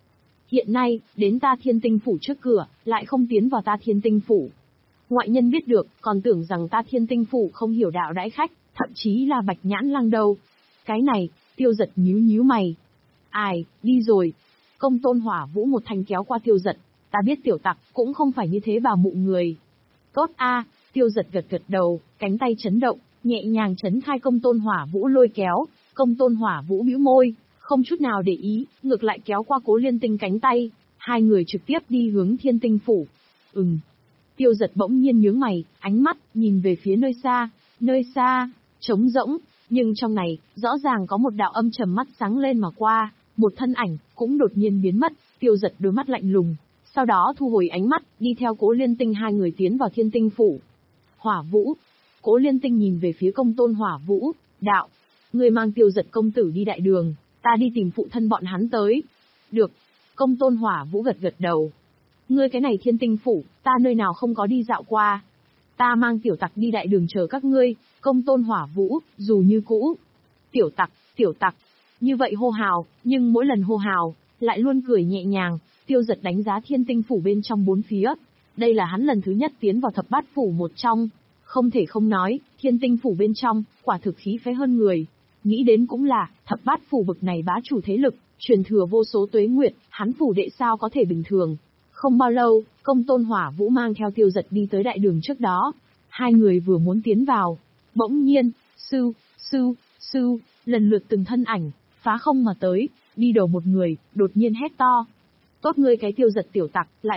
Hiện nay, đến ta Thiên Tinh Phủ trước cửa, lại không tiến vào ta Thiên Tinh Phủ. Ngoại nhân biết được, còn tưởng rằng ta Thiên Tinh Phủ không hiểu đạo đãi khách, thậm chí là Bạch Nhãn Lăng đâu. Cái này, Tiêu Giật nhíu nhíu mày. Ai, đi rồi. Công Tôn Hỏa Vũ một thanh kéo qua Tiêu Giật. Ta biết tiểu tặc, cũng không phải như thế vào mụ người. Tốt a, Tiêu Giật gật gật đầu, cánh tay chấn động, nhẹ nhàng chấn khai Công Tôn Hỏa Vũ lôi kéo. Công Tôn Hỏa Vũ bĩu môi, không chút nào để ý, ngược lại kéo qua Cố Liên Tinh cánh tay. Hai người trực tiếp đi hướng Thiên Tinh Phủ. Ừm. Tiêu Giật bỗng nhiên nhướng mày, ánh mắt nhìn về phía nơi xa, nơi xa, trống rỗng, nhưng trong này, rõ ràng có một đạo âm trầm mắt sáng lên mà qua, một thân ảnh cũng đột nhiên biến mất. Tiêu Giật đôi mắt lạnh lùng, sau đó thu hồi ánh mắt, đi theo Cố Liên Tinh hai người tiến vào Thiên Tinh Phủ. Hỏa Vũ, Cố Liên Tinh nhìn về phía Công Tôn Hỏa Vũ, đạo, ngươi mang Tiêu Giật công tử đi đại đường, ta đi tìm phụ thân bọn hắn tới. Được. Công Tôn Hỏa Vũ gật gật đầu. Ngươi cái này Thiên Tinh Phủ, ta nơi nào không có đi dạo qua. Ta mang tiểu tặc đi đại đường chờ các ngươi. Công Tôn Hỏa Vũ, dù như cũ. Tiểu tặc, tiểu tặc. Như vậy hô hào, nhưng mỗi lần hô hào, lại luôn cười nhẹ nhàng. Tiêu Giật đánh giá Thiên Tinh Phủ bên trong bốn phía. Đây là hắn lần thứ nhất tiến vào thập bát phủ một trong. Không thể không nói, Thiên Tinh Phủ bên trong, quả thực khí phái hơn người. Nghĩ đến cũng là, thập bát phủ bực này bá chủ thế lực, truyền thừa vô số tuế nguyệt, hắn phủ đệ sao có thể bình thường. Không bao lâu, Công Tôn Hỏa Vũ mang theo Tiêu Giật đi tới đại đường trước đó. Hai người vừa muốn tiến vào. Bỗng nhiên, sư, sư, sư, lần lượt từng thân ảnh, phá không mà tới, đi đầu một người, đột nhiên hét to. Tốt ngươi cái Tiêu Giật tiểu tặc, lại